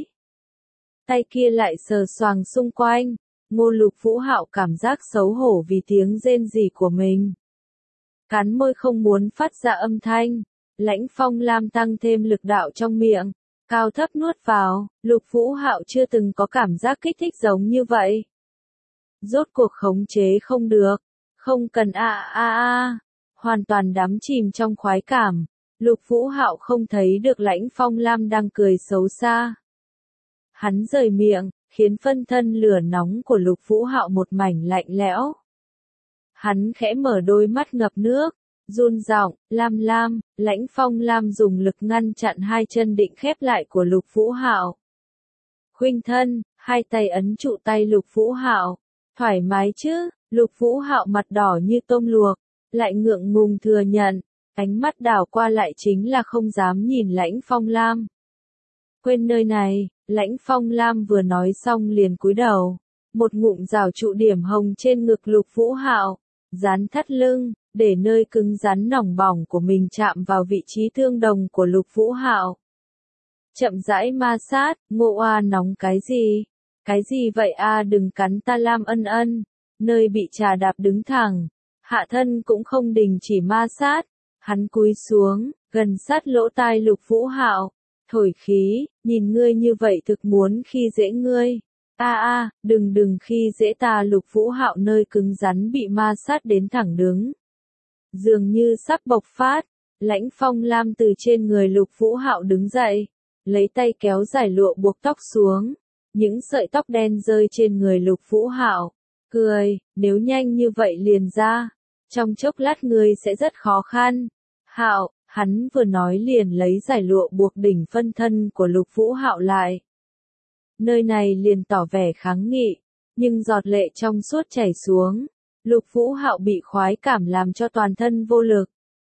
Tay kia lại sờ soạng xung quanh, ngô Lục Vũ Hạo cảm giác xấu hổ vì tiếng rên rỉ của mình. Cắn môi không muốn phát ra âm thanh, Lãnh Phong Lam tăng thêm lực đạo trong miệng, cao thấp nuốt vào, Lục Vũ Hạo chưa từng có cảm giác kích thích giống như vậy. Rốt cuộc khống chế không được, không cần a a a, hoàn toàn đắm chìm trong khoái cảm, Lục Vũ Hạo không thấy được Lãnh Phong Lam đang cười xấu xa. Hắn rời miệng, khiến phân thân lửa nóng của Lục Vũ Hạo một mảnh lạnh lẽo. Hắn khẽ mở đôi mắt ngập nước, run giọng, Lam Lam, Lãnh Phong Lam dùng lực ngăn chặn hai chân định khép lại của Lục Vũ Hạo. Khuynh thân, hai tay ấn trụ tay Lục Vũ Hạo, thoải mái chứ? Lục Vũ Hạo mặt đỏ như tôm luộc, lại ngượng ngùng thừa nhận, ánh mắt đảo qua lại chính là không dám nhìn Lãnh Phong Lam. Quên nơi này, Lãnh Phong Lam vừa nói xong liền cúi đầu, một ngụm rào trụ điểm hồng trên ngực Lục Vũ Hạo, dán thắt lưng, để nơi cứng rắn nỏng bỏng của mình chạm vào vị trí tương đồng của Lục Vũ Hạo. Chậm rãi ma sát, Ngô A nóng cái gì? Cái gì vậy a, đừng cắn ta Lam ân ân, nơi bị trà đạp đứng thẳng, hạ thân cũng không đình chỉ ma sát, hắn cúi xuống, gần sát lỗ tai Lục Vũ Hạo, thổi khí, nhìn ngươi như vậy thực muốn khi dễ ngươi. A a, đừng đừng khi dễ ta. Lục Vũ Hạo nơi cứng rắn bị ma sát đến thẳng đứng, dường như sắp bộc phát. Lãnh Phong Lam từ trên người Lục Vũ Hạo đứng dậy, lấy tay kéo giải lụa buộc tóc xuống, những sợi tóc đen rơi trên người Lục Vũ Hạo, cười, nếu nhanh như vậy liền ra, trong chốc lát ngươi sẽ rất khó khăn. Hạo, hắn vừa nói liền lấy giải lụa buộc đỉnh phân thân của Lục Vũ Hạo lại. Nơi này liền tỏ vẻ kháng nghị, nhưng giọt lệ trong suốt chảy xuống, Lục Vũ Hạo bị khoái cảm làm cho toàn thân vô lực.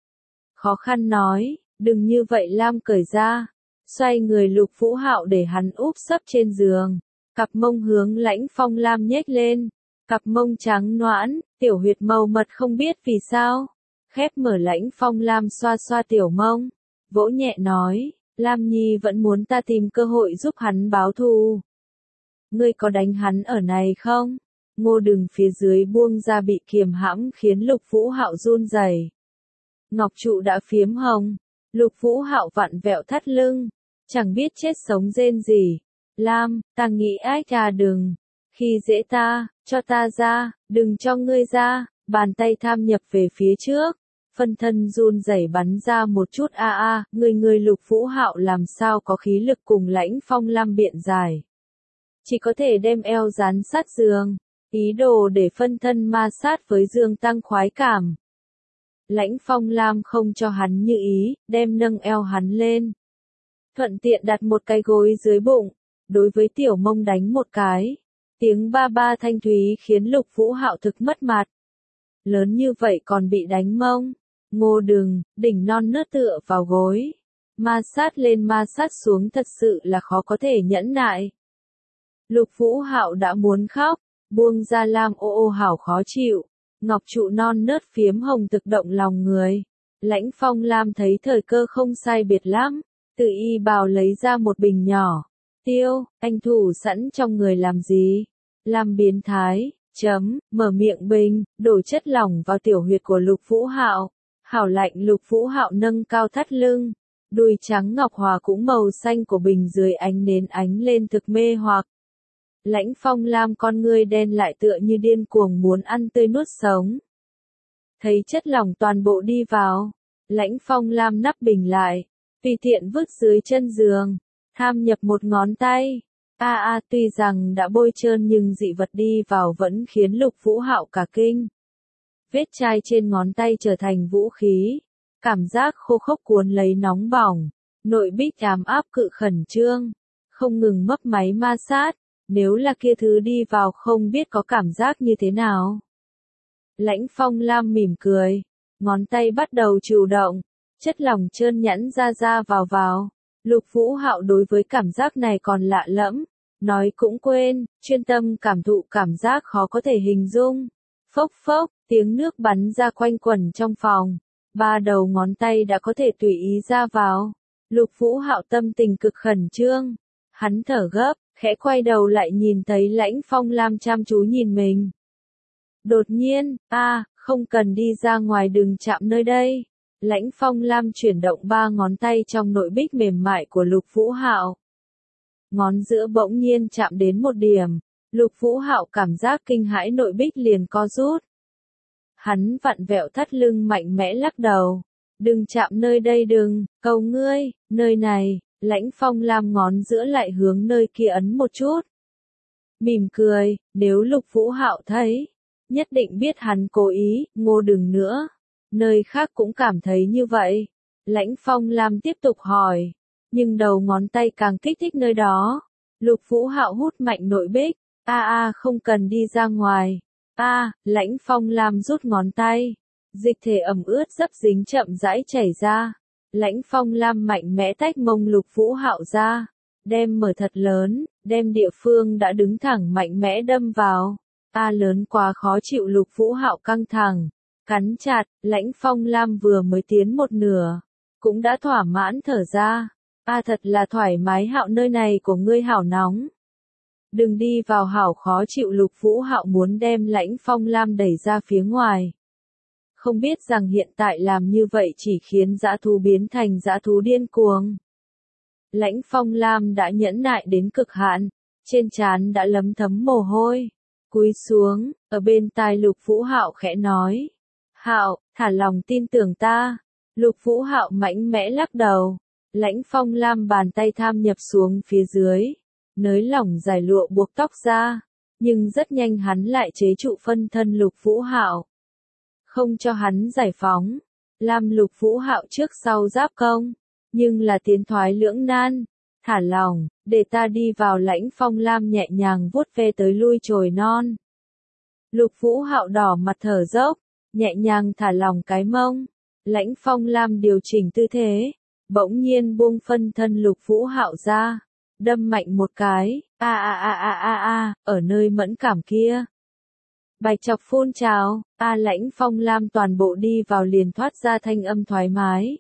Khó khăn nói, đừng như vậy Lam, cởi ra. Xoay người Lục Vũ Hạo để hắn úp sấp trên giường, cặp mông hướng Lãnh Phong Lam nhếch lên, cặp mông trắng nõn, tiểu huyệt màu mật không biết vì sao, khép mở. Lãnh Phong Lam xoa xoa tiểu mông, vỗ nhẹ nói, Lam Nhi vẫn muốn ta tìm cơ hội giúp hắn báo thù. Ngươi có đánh hắn ở này không? Ngô Đừng phía dưới buông ra bị kiềm hãm khiến Lục Vũ Hạo run rẩy. Ngọc trụ đã phiếm hồng, Lục Vũ Hạo vặn vẹo thắt lưng, chẳng biết chết sống rên gì. Lam, ta nghĩ ách à, đừng, khi dễ ta, cho ta ra, đừng cho ngươi ra. Bàn tay tham nhập về phía trước, phân thân run rẩy bắn ra một chút a a, người người Lục Vũ Hạo làm sao có khí lực cùng Lãnh Phong Lam biện giải. Chỉ có thể đem eo dán sát giường, ý đồ để phân thân ma sát với giường tăng khoái cảm. Lãnh Phong Lam không cho hắn như ý, đem nâng eo hắn lên. thuận tiện đặt một cái gối dưới bụng, đối với tiểu mông đánh một cái. Tiếng ba ba thanh thúy khiến Lục Vũ Hạo thực mất mặt. Lớn như vậy còn bị đánh mông. Ngô đừng, đỉnh non nớt tựa vào gối. Ma sát lên ma sát xuống thật sự là khó có thể nhẫn nại. Lục Vũ Hạo đã muốn khóc, buông ra Lam ô ô hảo khó chịu. Ngọc trụ non nớt phiếm hồng thực động lòng người. Lãnh Phong Lam thấy thời cơ không sai biệt lắm, tự y bào lấy ra một bình nhỏ. Tiêu, anh thủ sẵn trong người làm gì? Làm biến thái, chấm, mở miệng bình, đổ chất lỏng vào tiểu huyệt của Lục Vũ Hạo. Hảo lạnh. Lục Vũ Hạo nâng cao thắt lưng, đùi trắng ngọc hòa cũng màu xanh của bình dưới ánh nến ánh lên thực mê hoặc. Lãnh Phong Lam con ngươi đen lại tựa như điên cuồng muốn ăn tươi nuốt sống. Thấy chất lỏng toàn bộ đi vào, Lãnh Phong Lam nắp bình lại, tùy tiện vứt dưới chân giường, tham nhập một ngón tay. A a tuy rằng đã bôi trơn nhưng dị vật đi vào vẫn khiến Lục Vũ Hạo cả kinh. Vết chai trên ngón tay trở thành vũ khí, cảm giác khô khốc cuốn lấy nóng bỏng, nội bích ám áp cự khẩn trương, không ngừng mấp máy ma sát, nếu là kia thứ đi vào không biết có cảm giác như thế nào. Lãnh Phong Lam mỉm cười, ngón tay bắt đầu chủ động, chất lỏng trơn nhẵn ra ra vào vào. Lục Vũ Hạo đối với cảm giác này còn lạ lẫm, nói cũng quên, chuyên tâm cảm thụ cảm giác khó có thể hình dung. Phốc phốc, tiếng nước bắn ra quanh quẩn trong phòng, ba đầu ngón tay đã có thể tùy ý ra vào. Lục Vũ Hạo tâm tình cực khẩn trương, hắn thở gấp, khẽ quay đầu lại nhìn thấy Lãnh Phong Lam chăm chú nhìn mình. Đột nhiên, a, à, không cần đi ra ngoài đừng chạm nơi đây. Lãnh Phong Lam chuyển động ba ngón tay trong nội bích mềm mại của Lục Vũ Hạo. Ngón giữa bỗng nhiên chạm đến một điểm, Lục Vũ Hạo cảm giác kinh hãi nội bích liền co rút. Hắn vặn vẹo thắt lưng mạnh mẽ lắc đầu. Đừng chạm nơi đây đừng, cầu ngươi, nơi này. Lãnh Phong Lam ngón giữa lại hướng nơi kia ấn một chút. Mỉm cười, nếu Lục Vũ Hạo thấy, nhất định biết hắn cố ý, ngô đừng nữa. Nơi khác cũng cảm thấy như vậy. Lãnh Phong Lam tiếp tục hỏi, nhưng đầu ngón tay càng kích thích nơi đó. Lục Vũ Hạo hút mạnh nội bích, a a không cần đi ra ngoài. A, Lãnh Phong Lam rút ngón tay, dịch thể ẩm ướt dấp dính chậm rãi chảy ra. Lãnh Phong Lam mạnh mẽ tách mông Lục Vũ Hạo ra, đem mở thật lớn, đem địa phương đã đứng thẳng mạnh mẽ đâm vào. A lớn quá khó chịu. Lục Vũ Hạo căng thẳng, cắn chặt. Lãnh Phong Lam vừa mới tiến một nửa, cũng đã thỏa mãn thở ra. A thật là thoải mái Hạo, nơi này của ngươi hảo nóng. Đừng đi vào hảo khó chịu. Lục Vũ Hạo muốn đem Lãnh Phong Lam đẩy ra phía ngoài. Không biết rằng hiện tại làm như vậy chỉ khiến dã thú biến thành dã thú điên cuồng. Lãnh Phong Lam đã nhẫn nại đến cực hạn, trên trán đã lấm thấm mồ hôi. Cúi xuống, ở bên tai Lục Vũ Hạo khẽ nói. Hạo, thả lòng tin tưởng ta. Lục Vũ Hạo mạnh mẽ lắc đầu. Lãnh Phong Lam bàn tay tham nhập xuống phía dưới, nới lỏng giải lụa buộc tóc ra, nhưng rất nhanh hắn lại chế trụ phân thân Lục Vũ Hạo, không cho hắn giải phóng. Lam Lục Vũ Hạo trước sau giáp công, nhưng là tiến thoái lưỡng nan. Thả lỏng, để ta đi vào. Lãnh Phong Lam nhẹ nhàng vuốt ve tới lui chồi non. Lục Vũ Hạo đỏ mặt thở dốc, nhẹ nhàng thả lỏng cái mông. Lãnh Phong Lam điều chỉnh tư thế, bỗng nhiên buông phân thân Lục Vũ Hạo ra, đâm mạnh một cái. A a a a a a, ở nơi mẫn cảm kia. Bạch chọc phun trào. A Lãnh Phong Lam toàn bộ đi vào liền thoát ra thanh âm thoải mái.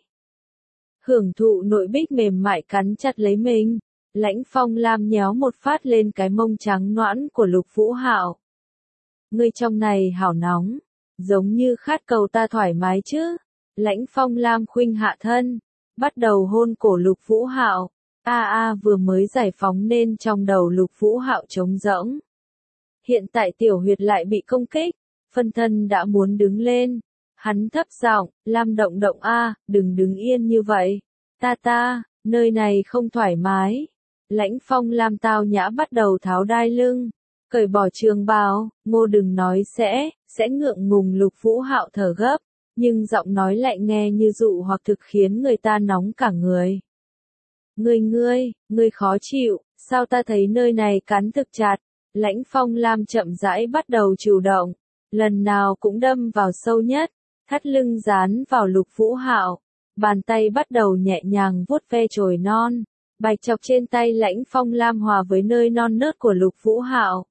Hưởng thụ nội bích mềm mại cắn chặt lấy mình. Lãnh Phong Lam nhéo một phát lên cái mông trắng nõn của Lục Vũ Hạo. Ngươi trong này hảo nóng, giống như khát cầu ta thoải mái chứ. Lãnh Phong Lam khuynh hạ thân, bắt đầu hôn cổ Lục Vũ Hạo. A a vừa mới giải phóng nên trong đầu Lục Vũ Hạo trống rỗng. Hiện tại tiểu huyệt lại bị công kích, phân thân đã muốn đứng lên. Hắn thấp giọng, Lam động động a, đừng đứng yên như vậy. Ta ta, nơi này không thoải mái. Lãnh Phong Lam tao nhã bắt đầu tháo đai lưng, cởi bỏ trường bào. Ngô đừng nói sẽ, sẽ ngượng ngùng. Lục Vũ Hạo thở gấp, nhưng giọng nói lại nghe như dụ hoặc thực khiến người ta nóng cả người. Ngươi ngươi, ngươi khó chịu, sao ta thấy nơi này cắn thực chặt. Lãnh Phong Lam chậm rãi bắt đầu chủ động, lần nào cũng đâm vào sâu nhất, thắt lưng dán vào Lục Vũ Hạo, bàn tay bắt đầu nhẹ nhàng vuốt ve chồi non, bạch chọc trên tay Lãnh Phong Lam hòa với nơi non nớt của Lục Vũ Hạo.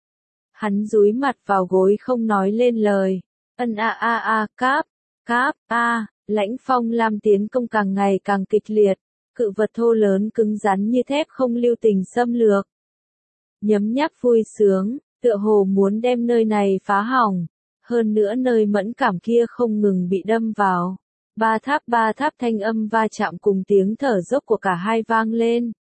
Hắn dúi mặt vào gối không nói lên lời, ân a a a cáp, cáp a, Lãnh Phong Lam tiến công càng ngày càng kịch liệt, cự vật thô lớn cứng rắn như thép không lưu tình xâm lược. Nhấm nháp vui sướng, tựa hồ muốn đem nơi này phá hỏng, hơn nữa nơi mẫn cảm kia không ngừng bị đâm vào. Ba tháp ba tháp thanh âm va chạm cùng tiếng thở dốc của cả hai vang lên.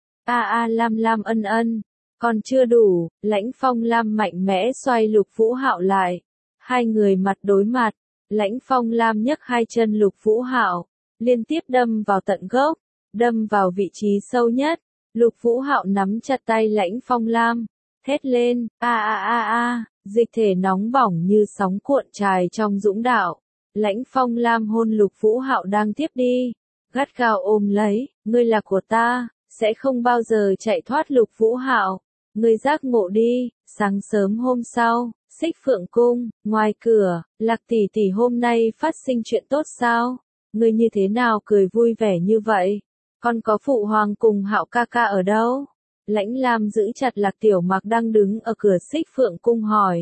A a Lam Lam ân ân, còn chưa đủ, Lãnh Phong Lam mạnh mẽ xoay Lục Vũ Hạo lại. Hai người mặt đối mặt, Lãnh Phong Lam nhấc hai chân Lục Vũ Hạo, liên tiếp đâm vào tận gốc, đâm vào vị trí sâu nhất. Lục Vũ Hạo nắm chặt tay Lãnh Phong Lam, thét lên, a a a a, dịch thể nóng bỏng như sóng cuộn trài trong dũng đạo. Lãnh Phong Lam hôn Lục Vũ Hạo đang tiếp đi, gắt gao ôm lấy, ngươi là của ta, sẽ không bao giờ chạy thoát. Lục Vũ Hạo, ngươi giác ngộ đi. Sáng sớm hôm sau, Xích Phượng Cung, ngoài cửa, Lạc tỷ tỷ hôm nay phát sinh chuyện tốt sao? Ngươi như thế nào cười vui vẻ như vậy? Còn có phụ hoàng cùng Hạo ca ca ở đâu? Lãnh Lam giữ chặt Lạc Tiểu Mặc đang đứng ở cửa Xích Phượng Cung hỏi.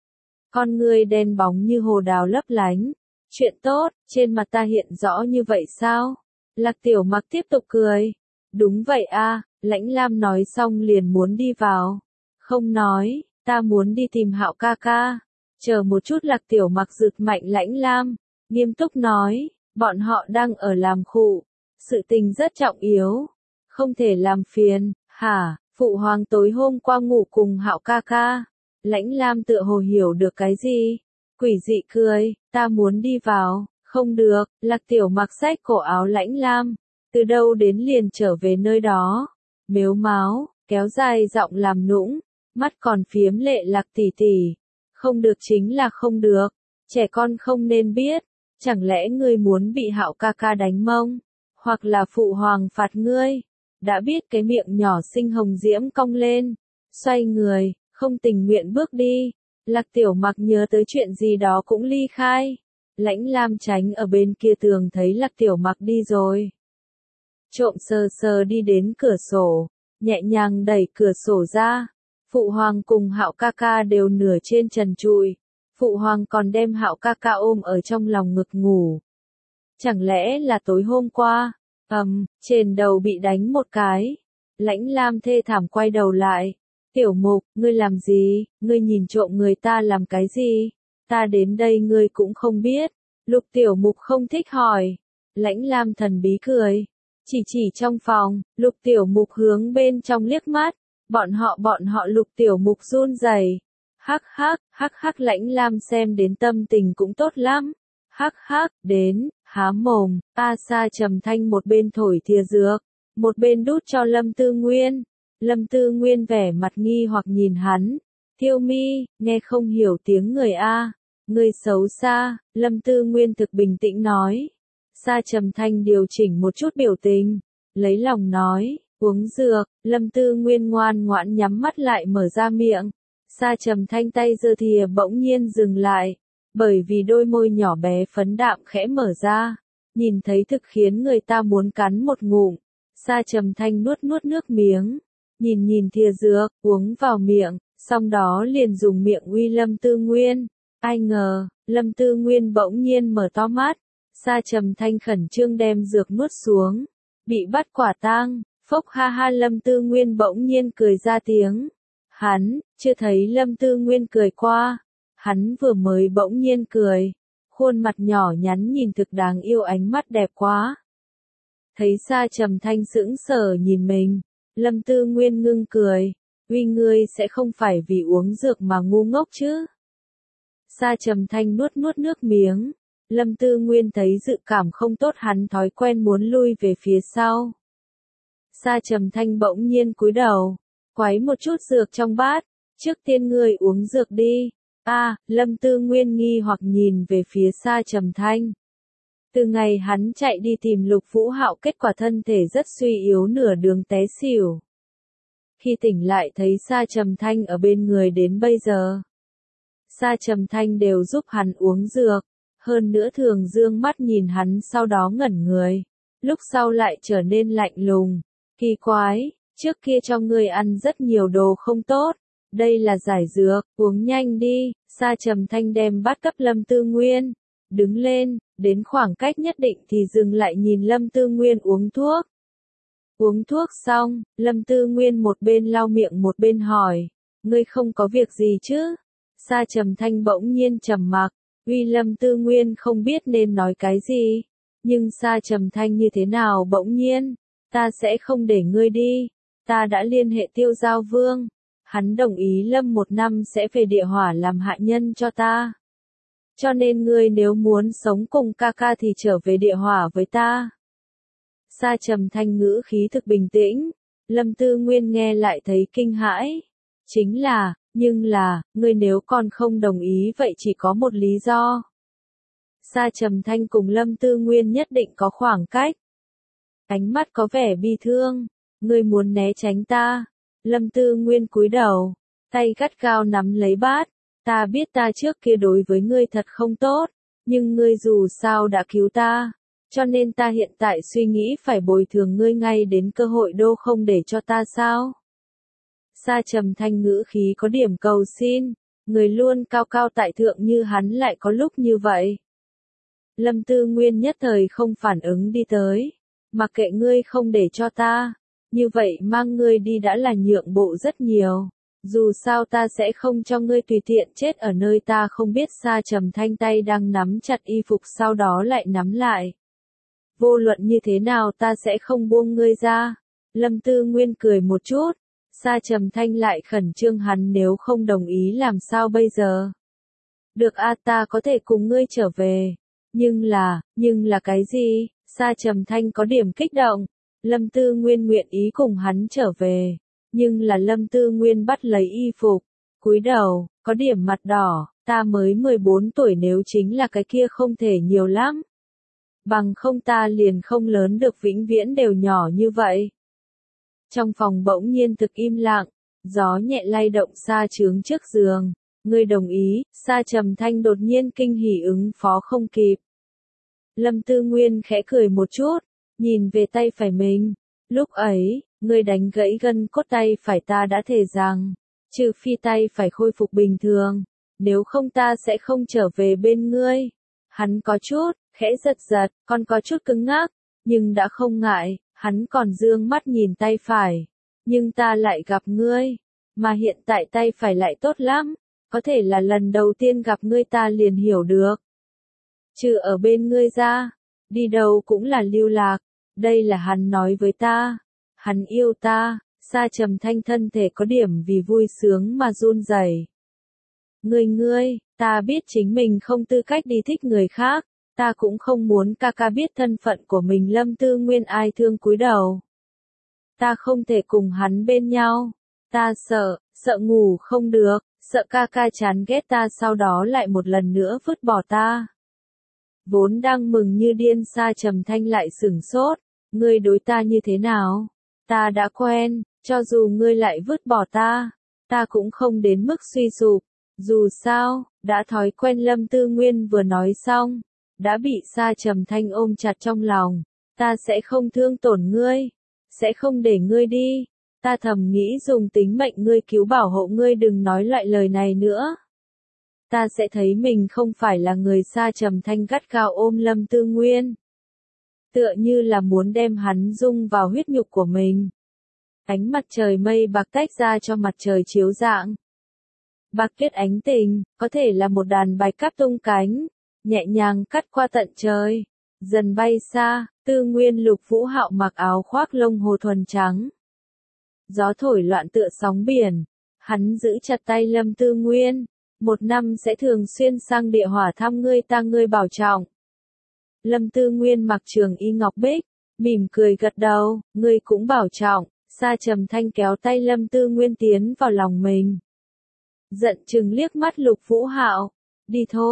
Con ngươi đen bóng như hồ đào lấp lánh. Chuyện tốt, trên mặt ta hiện rõ như vậy sao? Lạc Tiểu Mặc tiếp tục cười. Đúng vậy a, Lãnh Lam nói xong liền muốn đi vào. Không nói, ta muốn đi tìm Hạo ca ca. Chờ một chút. Lạc Tiểu Mặc giựt mạnh Lãnh Lam, nghiêm túc nói, bọn họ đang ở làm khụ. Sự tình rất trọng yếu, không thể làm phiền. Hả, phụ hoàng tối hôm qua ngủ cùng Hạo ca ca. Lãnh Lam tựa hồ hiểu được cái gì, quỷ dị cười, ta muốn đi vào. Không được. Lạc Tiểu Mặc xách cổ áo Lãnh Lam, từ đâu đến liền trở về nơi đó, mếu máo, kéo dài giọng làm nũng, mắt còn phiếm lệ. Lạc tỷ tỷ, không được chính là không được, trẻ con không nên biết, chẳng lẽ ngươi muốn bị Hạo ca ca đánh mông? Hoặc là phụ hoàng phạt ngươi? Đã biết. Cái miệng nhỏ xinh hồng diễm cong lên, xoay người, không tình nguyện bước đi. Lạc Tiểu Mặc nhớ tới chuyện gì đó cũng ly khai. Lãnh Lam tránh ở bên kia tường thấy Lạc Tiểu Mặc đi rồi. Trộm sờ sờ đi đến cửa sổ, nhẹ nhàng đẩy cửa sổ ra. Phụ hoàng cùng Hạo ca ca đều nửa trên trần trụi. Phụ hoàng còn đem Hạo ca ca ôm ở trong lòng ngực ngủ. Chẳng lẽ là tối hôm qua, ầm, um, trên đầu bị đánh một cái. Lãnh Lam thê thảm quay đầu lại. Tiểu Mục, ngươi làm gì? Ngươi nhìn trộm người ta làm cái gì? Ta đến đây ngươi cũng không biết. Lục Tiểu Mục không thích hỏi. Lãnh Lam thần bí cười. Chỉ chỉ trong phòng, Lục Tiểu Mục hướng bên trong liếc mắt. Bọn họ bọn họ Lục Tiểu Mục run rẩy. Hắc hắc, hắc hắc. Lãnh Lam xem đến tâm tình cũng tốt lắm. Hắc hắc, đến, há mồm. A Sa trầm thanh một bên thổi thìa dược, một bên đút cho Lâm Tư Nguyên. Lâm Tư Nguyên vẻ mặt nghi hoặc nhìn hắn. Thiêu Mi, nghe không hiểu tiếng người a. Người xấu xa. Lâm Tư Nguyên thực bình tĩnh nói. Sa trầm thanh điều chỉnh một chút biểu tình, lấy lòng nói, uống dược. Lâm Tư Nguyên ngoan ngoãn nhắm mắt lại mở ra miệng. Sa trầm thanh tay giơ thìa bỗng nhiên dừng lại, bởi vì đôi môi nhỏ bé phấn đạm khẽ mở ra, nhìn thấy thực khiến người ta muốn cắn một ngụm. Sa trầm thanh nuốt nuốt nước miếng, nhìn nhìn thìa dược, uống vào miệng, xong đó liền dùng miệng uy Lâm Tư Nguyên. Ai ngờ, Lâm Tư Nguyên bỗng nhiên mở to mắt. Sa trầm thanh khẩn trương đem dược nuốt xuống, bị bắt quả tang. Phốc ha ha. Lâm Tư Nguyên bỗng nhiên cười ra tiếng. Hắn, chưa thấy Lâm Tư Nguyên cười qua. Hắn vừa mới bỗng nhiên cười. Khuôn mặt nhỏ nhắn nhìn thực đáng yêu, ánh mắt đẹp quá. Thấy Sa trầm thanh sững sờ nhìn mình, Lâm Tư Nguyên ngưng cười. Uy, ngươi sẽ không phải vì uống dược mà ngu ngốc chứ? Sa trầm thanh nuốt nuốt nước miếng. Lâm Tư Nguyên thấy dự cảm không tốt, hắn thói quen muốn lui về phía sau. Sa trầm thanh bỗng nhiên cúi đầu, quấy một chút dược trong bát. Trước tiên ngươi uống dược đi. A, à, Lâm Tư Nguyên nghi hoặc nhìn về phía Sa trầm thanh. Từ ngày hắn chạy đi tìm Lục Vũ Hạo, kết quả thân thể rất suy yếu, nửa đường té xỉu. Khi tỉnh lại thấy Sa Trầm Thanh ở bên người đến bây giờ. Sa Trầm Thanh đều giúp hắn uống dược, hơn nữa thường dương mắt nhìn hắn, sau đó ngẩn người. Lúc sau lại trở nên lạnh lùng. Kỳ quái, trước kia cho ngươi ăn rất nhiều đồ không tốt. Đây là giải dược, uống nhanh đi. Sa Trầm Thanh đem bát cấp Lâm Tư Nguyên. Đứng lên, đến khoảng cách nhất định thì dừng lại nhìn Lâm Tư Nguyên uống thuốc. Uống thuốc xong, Lâm Tư Nguyên một bên lau miệng một bên hỏi, ngươi không có việc gì chứ? Sa Trầm Thanh bỗng nhiên trầm mặc, uy Lâm Tư Nguyên không biết nên nói cái gì. Nhưng Sa Trầm Thanh như thế nào bỗng nhiên, ta sẽ không để ngươi đi, ta đã liên hệ Tiêu Giao Vương. Hắn đồng ý Lâm một năm sẽ về địa hỏa làm hạ nhân cho ta. Cho nên ngươi nếu muốn sống cùng ca ca thì trở về địa hỏa với ta. Sa Trầm Thanh ngữ khí thực bình tĩnh, Lâm Tư Nguyên nghe lại thấy kinh hãi. Chính là, nhưng là, ngươi nếu còn không đồng ý vậy chỉ có một lý do. Sa Trầm Thanh cùng Lâm Tư Nguyên nhất định có khoảng cách. Ánh mắt có vẻ bi thương, ngươi muốn né tránh ta. Lâm Tư Nguyên cúi đầu, tay gắt gao nắm lấy bát. Ta biết ta trước kia đối với ngươi thật không tốt, nhưng ngươi dù sao đã cứu ta, cho nên ta hiện tại suy nghĩ phải bồi thường ngươi ngay đến cơ hội đô không để cho ta sao? Sa Trầm Thanh ngữ khí có điểm cầu xin, người luôn cao cao tại thượng như hắn lại có lúc như vậy. Lâm Tư Nguyên nhất thời không phản ứng đi tới, mặc kệ ngươi không để cho ta, như vậy mang ngươi đi đã là nhượng bộ rất nhiều. Dù sao ta sẽ không cho ngươi tùy tiện chết ở nơi ta không biết. Sa Trầm Thanh tay đang nắm chặt y phục sau đó lại nắm lại. Vô luận như thế nào ta sẽ không buông ngươi ra. Lâm Tư Nguyên cười một chút. Sa Trầm Thanh lại khẩn trương, hắn nếu không đồng ý làm sao bây giờ? Được a, ta có thể cùng ngươi trở về. Nhưng là, nhưng là cái gì? Sa Trầm Thanh có điểm kích động. Lâm Tư Nguyên nguyện ý cùng hắn trở về. Nhưng là Lâm Tư Nguyên bắt lấy y phục, cúi đầu, có điểm mặt đỏ, ta mới mười bốn tuổi, nếu chính là cái kia không thể nhiều lắm. Bằng không ta liền không lớn được, vĩnh viễn đều nhỏ như vậy. Trong phòng bỗng nhiên thực im lặng, gió nhẹ lay động Sa Trướng trước giường. Ngươi đồng ý? Sa Trầm Thanh đột nhiên kinh hỉ ứng phó không kịp. Lâm Tư Nguyên khẽ cười một chút, nhìn về tay phải mình. Lúc ấy, ngươi đánh gãy gân cốt tay phải, ta đã thề rằng, trừ phi tay phải khôi phục bình thường, nếu không ta sẽ không trở về bên ngươi. Hắn có chút, khẽ giật giật, còn có chút cứng ngắc, nhưng đã không ngại, hắn còn dương mắt nhìn tay phải. Nhưng ta lại gặp ngươi, mà hiện tại tay phải lại tốt lắm, có thể là lần đầu tiên gặp ngươi ta liền hiểu được. Trừ ở bên ngươi ra, đi đâu cũng là lưu lạc, đây là hắn nói với ta. Hắn yêu ta. Sa Trầm Thanh thân thể có điểm vì vui sướng mà run rẩy. Ngươi ngươi, ta biết chính mình không tư cách đi thích người khác, ta cũng không muốn ca ca biết thân phận của mình. Lâm Tư Nguyên ai thương cúi đầu. Ta không thể cùng hắn bên nhau, ta sợ, sợ ngủ không được, sợ ca ca chán ghét ta sau đó lại một lần nữa vứt bỏ ta. Vốn đang mừng như điên Sa Trầm Thanh lại sửng sốt, ngươi đối ta như thế nào? Ta đã quen, cho dù ngươi lại vứt bỏ ta, ta cũng không đến mức suy sụp. Dù sao, đã thói quen. Lâm Tư Nguyên vừa nói xong, đã bị Sa Trầm Thanh ôm chặt trong lòng. Ta sẽ không thương tổn ngươi, sẽ không để ngươi đi. Ta thầm nghĩ dùng tính mệnh ngươi cứu bảo hộ ngươi, đừng nói loại lời này nữa. Ta sẽ thấy mình không phải là người. Sa Trầm Thanh gắt gao ôm Lâm Tư Nguyên, tựa như là muốn đem hắn dung vào huyết nhục của mình. Ánh mặt trời mây bạc tách ra cho mặt trời chiếu rạng. Bạc kết ánh tình, có thể là một đàn bạch cáp tung cánh, nhẹ nhàng cắt qua tận trời, dần bay xa. Tư Nguyên Lục Vũ Hạo mặc áo khoác lông hồ thuần trắng. Gió thổi loạn tựa sóng biển, hắn giữ chặt tay Lâm Tư Nguyên. Một năm sẽ thường xuyên sang địa hỏa thăm ngươi, ta ngươi bảo trọng. Lâm Tư Nguyên mặc trường y ngọc bích, mỉm cười gật đầu, ngươi cũng bảo trọng. Sa Trầm Thanh kéo tay Lâm Tư Nguyên tiến vào lòng mình. Giận chừng liếc mắt Lục Vũ Hạo, đi thôi.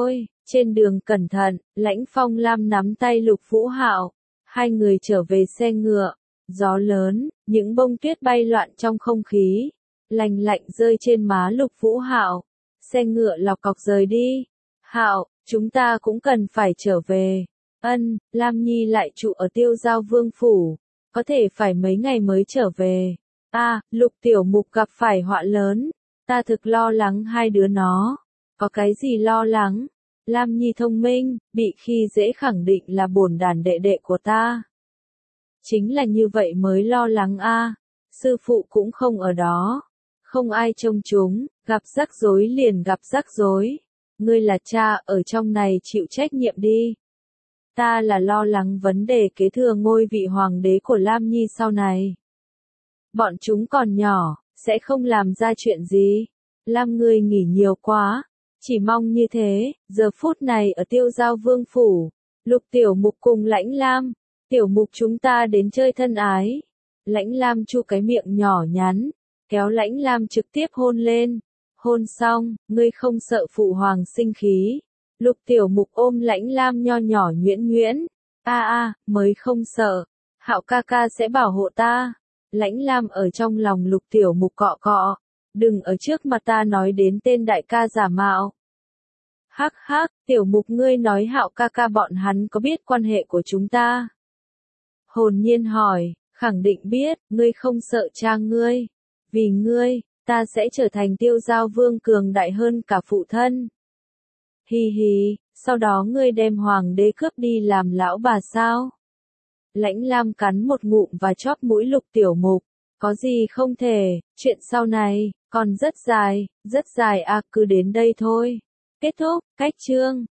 Trên đường cẩn thận, Lãnh Phong Lam nắm tay Lục Vũ Hạo. Hai người trở về xe ngựa. Gió lớn, những bông tuyết bay loạn trong không khí. Lành lạnh rơi trên má Lục Vũ Hạo. Xe ngựa lọc cọc rời đi. Hạo, chúng ta cũng cần phải trở về. Ân, Lam Nhi lại trụ ở Tiêu Giao Vương Phủ. Có thể phải mấy ngày mới trở về. À, Lục Tiểu Mục gặp phải họa lớn. Ta thực lo lắng hai đứa nó. Có cái gì lo lắng? Lam Nhi thông minh, bị khi dễ khẳng định là bổn đàn đệ đệ của ta. Chính là như vậy mới lo lắng a. Sư phụ cũng không ở đó. Không ai trông chúng, gặp rắc rối liền gặp rắc rối. Ngươi là cha, ở trong này chịu trách nhiệm đi. Ta là lo lắng vấn đề kế thừa ngôi vị hoàng đế của Lam Nhi sau này. Bọn chúng còn nhỏ, sẽ không làm ra chuyện gì. Lam ngươi nghỉ nhiều quá. Chỉ mong như thế, giờ phút này ở Tiêu Giao Vương Phủ. Lục Tiểu Mục cùng Lãnh Lam. Tiểu Mục chúng ta đến chơi thân ái. Lãnh Lam chu cái miệng nhỏ nhắn. Kéo Lãnh Lam trực tiếp hôn lên. Hôn xong, ngươi không sợ phụ hoàng sinh khí. Lục Tiểu Mục ôm Lãnh Lam nho nhỏ nhuyễn nhuyễn. A a, mới không sợ. Hạo ca ca sẽ bảo hộ ta. Lãnh Lam ở trong lòng Lục Tiểu Mục cọ cọ. Đừng ở trước mặt ta nói đến tên đại ca giả mạo. Hắc hắc, Tiểu Mục ngươi nói Hạo ca ca bọn hắn có biết quan hệ của chúng ta? Hồn nhiên hỏi, khẳng định biết, ngươi không sợ cha ngươi. Vì ngươi, ta sẽ trở thành Tiêu Giao Vương cường đại hơn cả phụ thân. Hi hi, sau đó ngươi đem hoàng đế cướp đi làm lão bà sao? Lãnh Lam cắn một ngụm và chóp mũi Lục Tiểu Mục. Có gì không thể, chuyện sau này, còn rất dài, rất dài à, cứ đến đây thôi. Kết thúc, cách chương.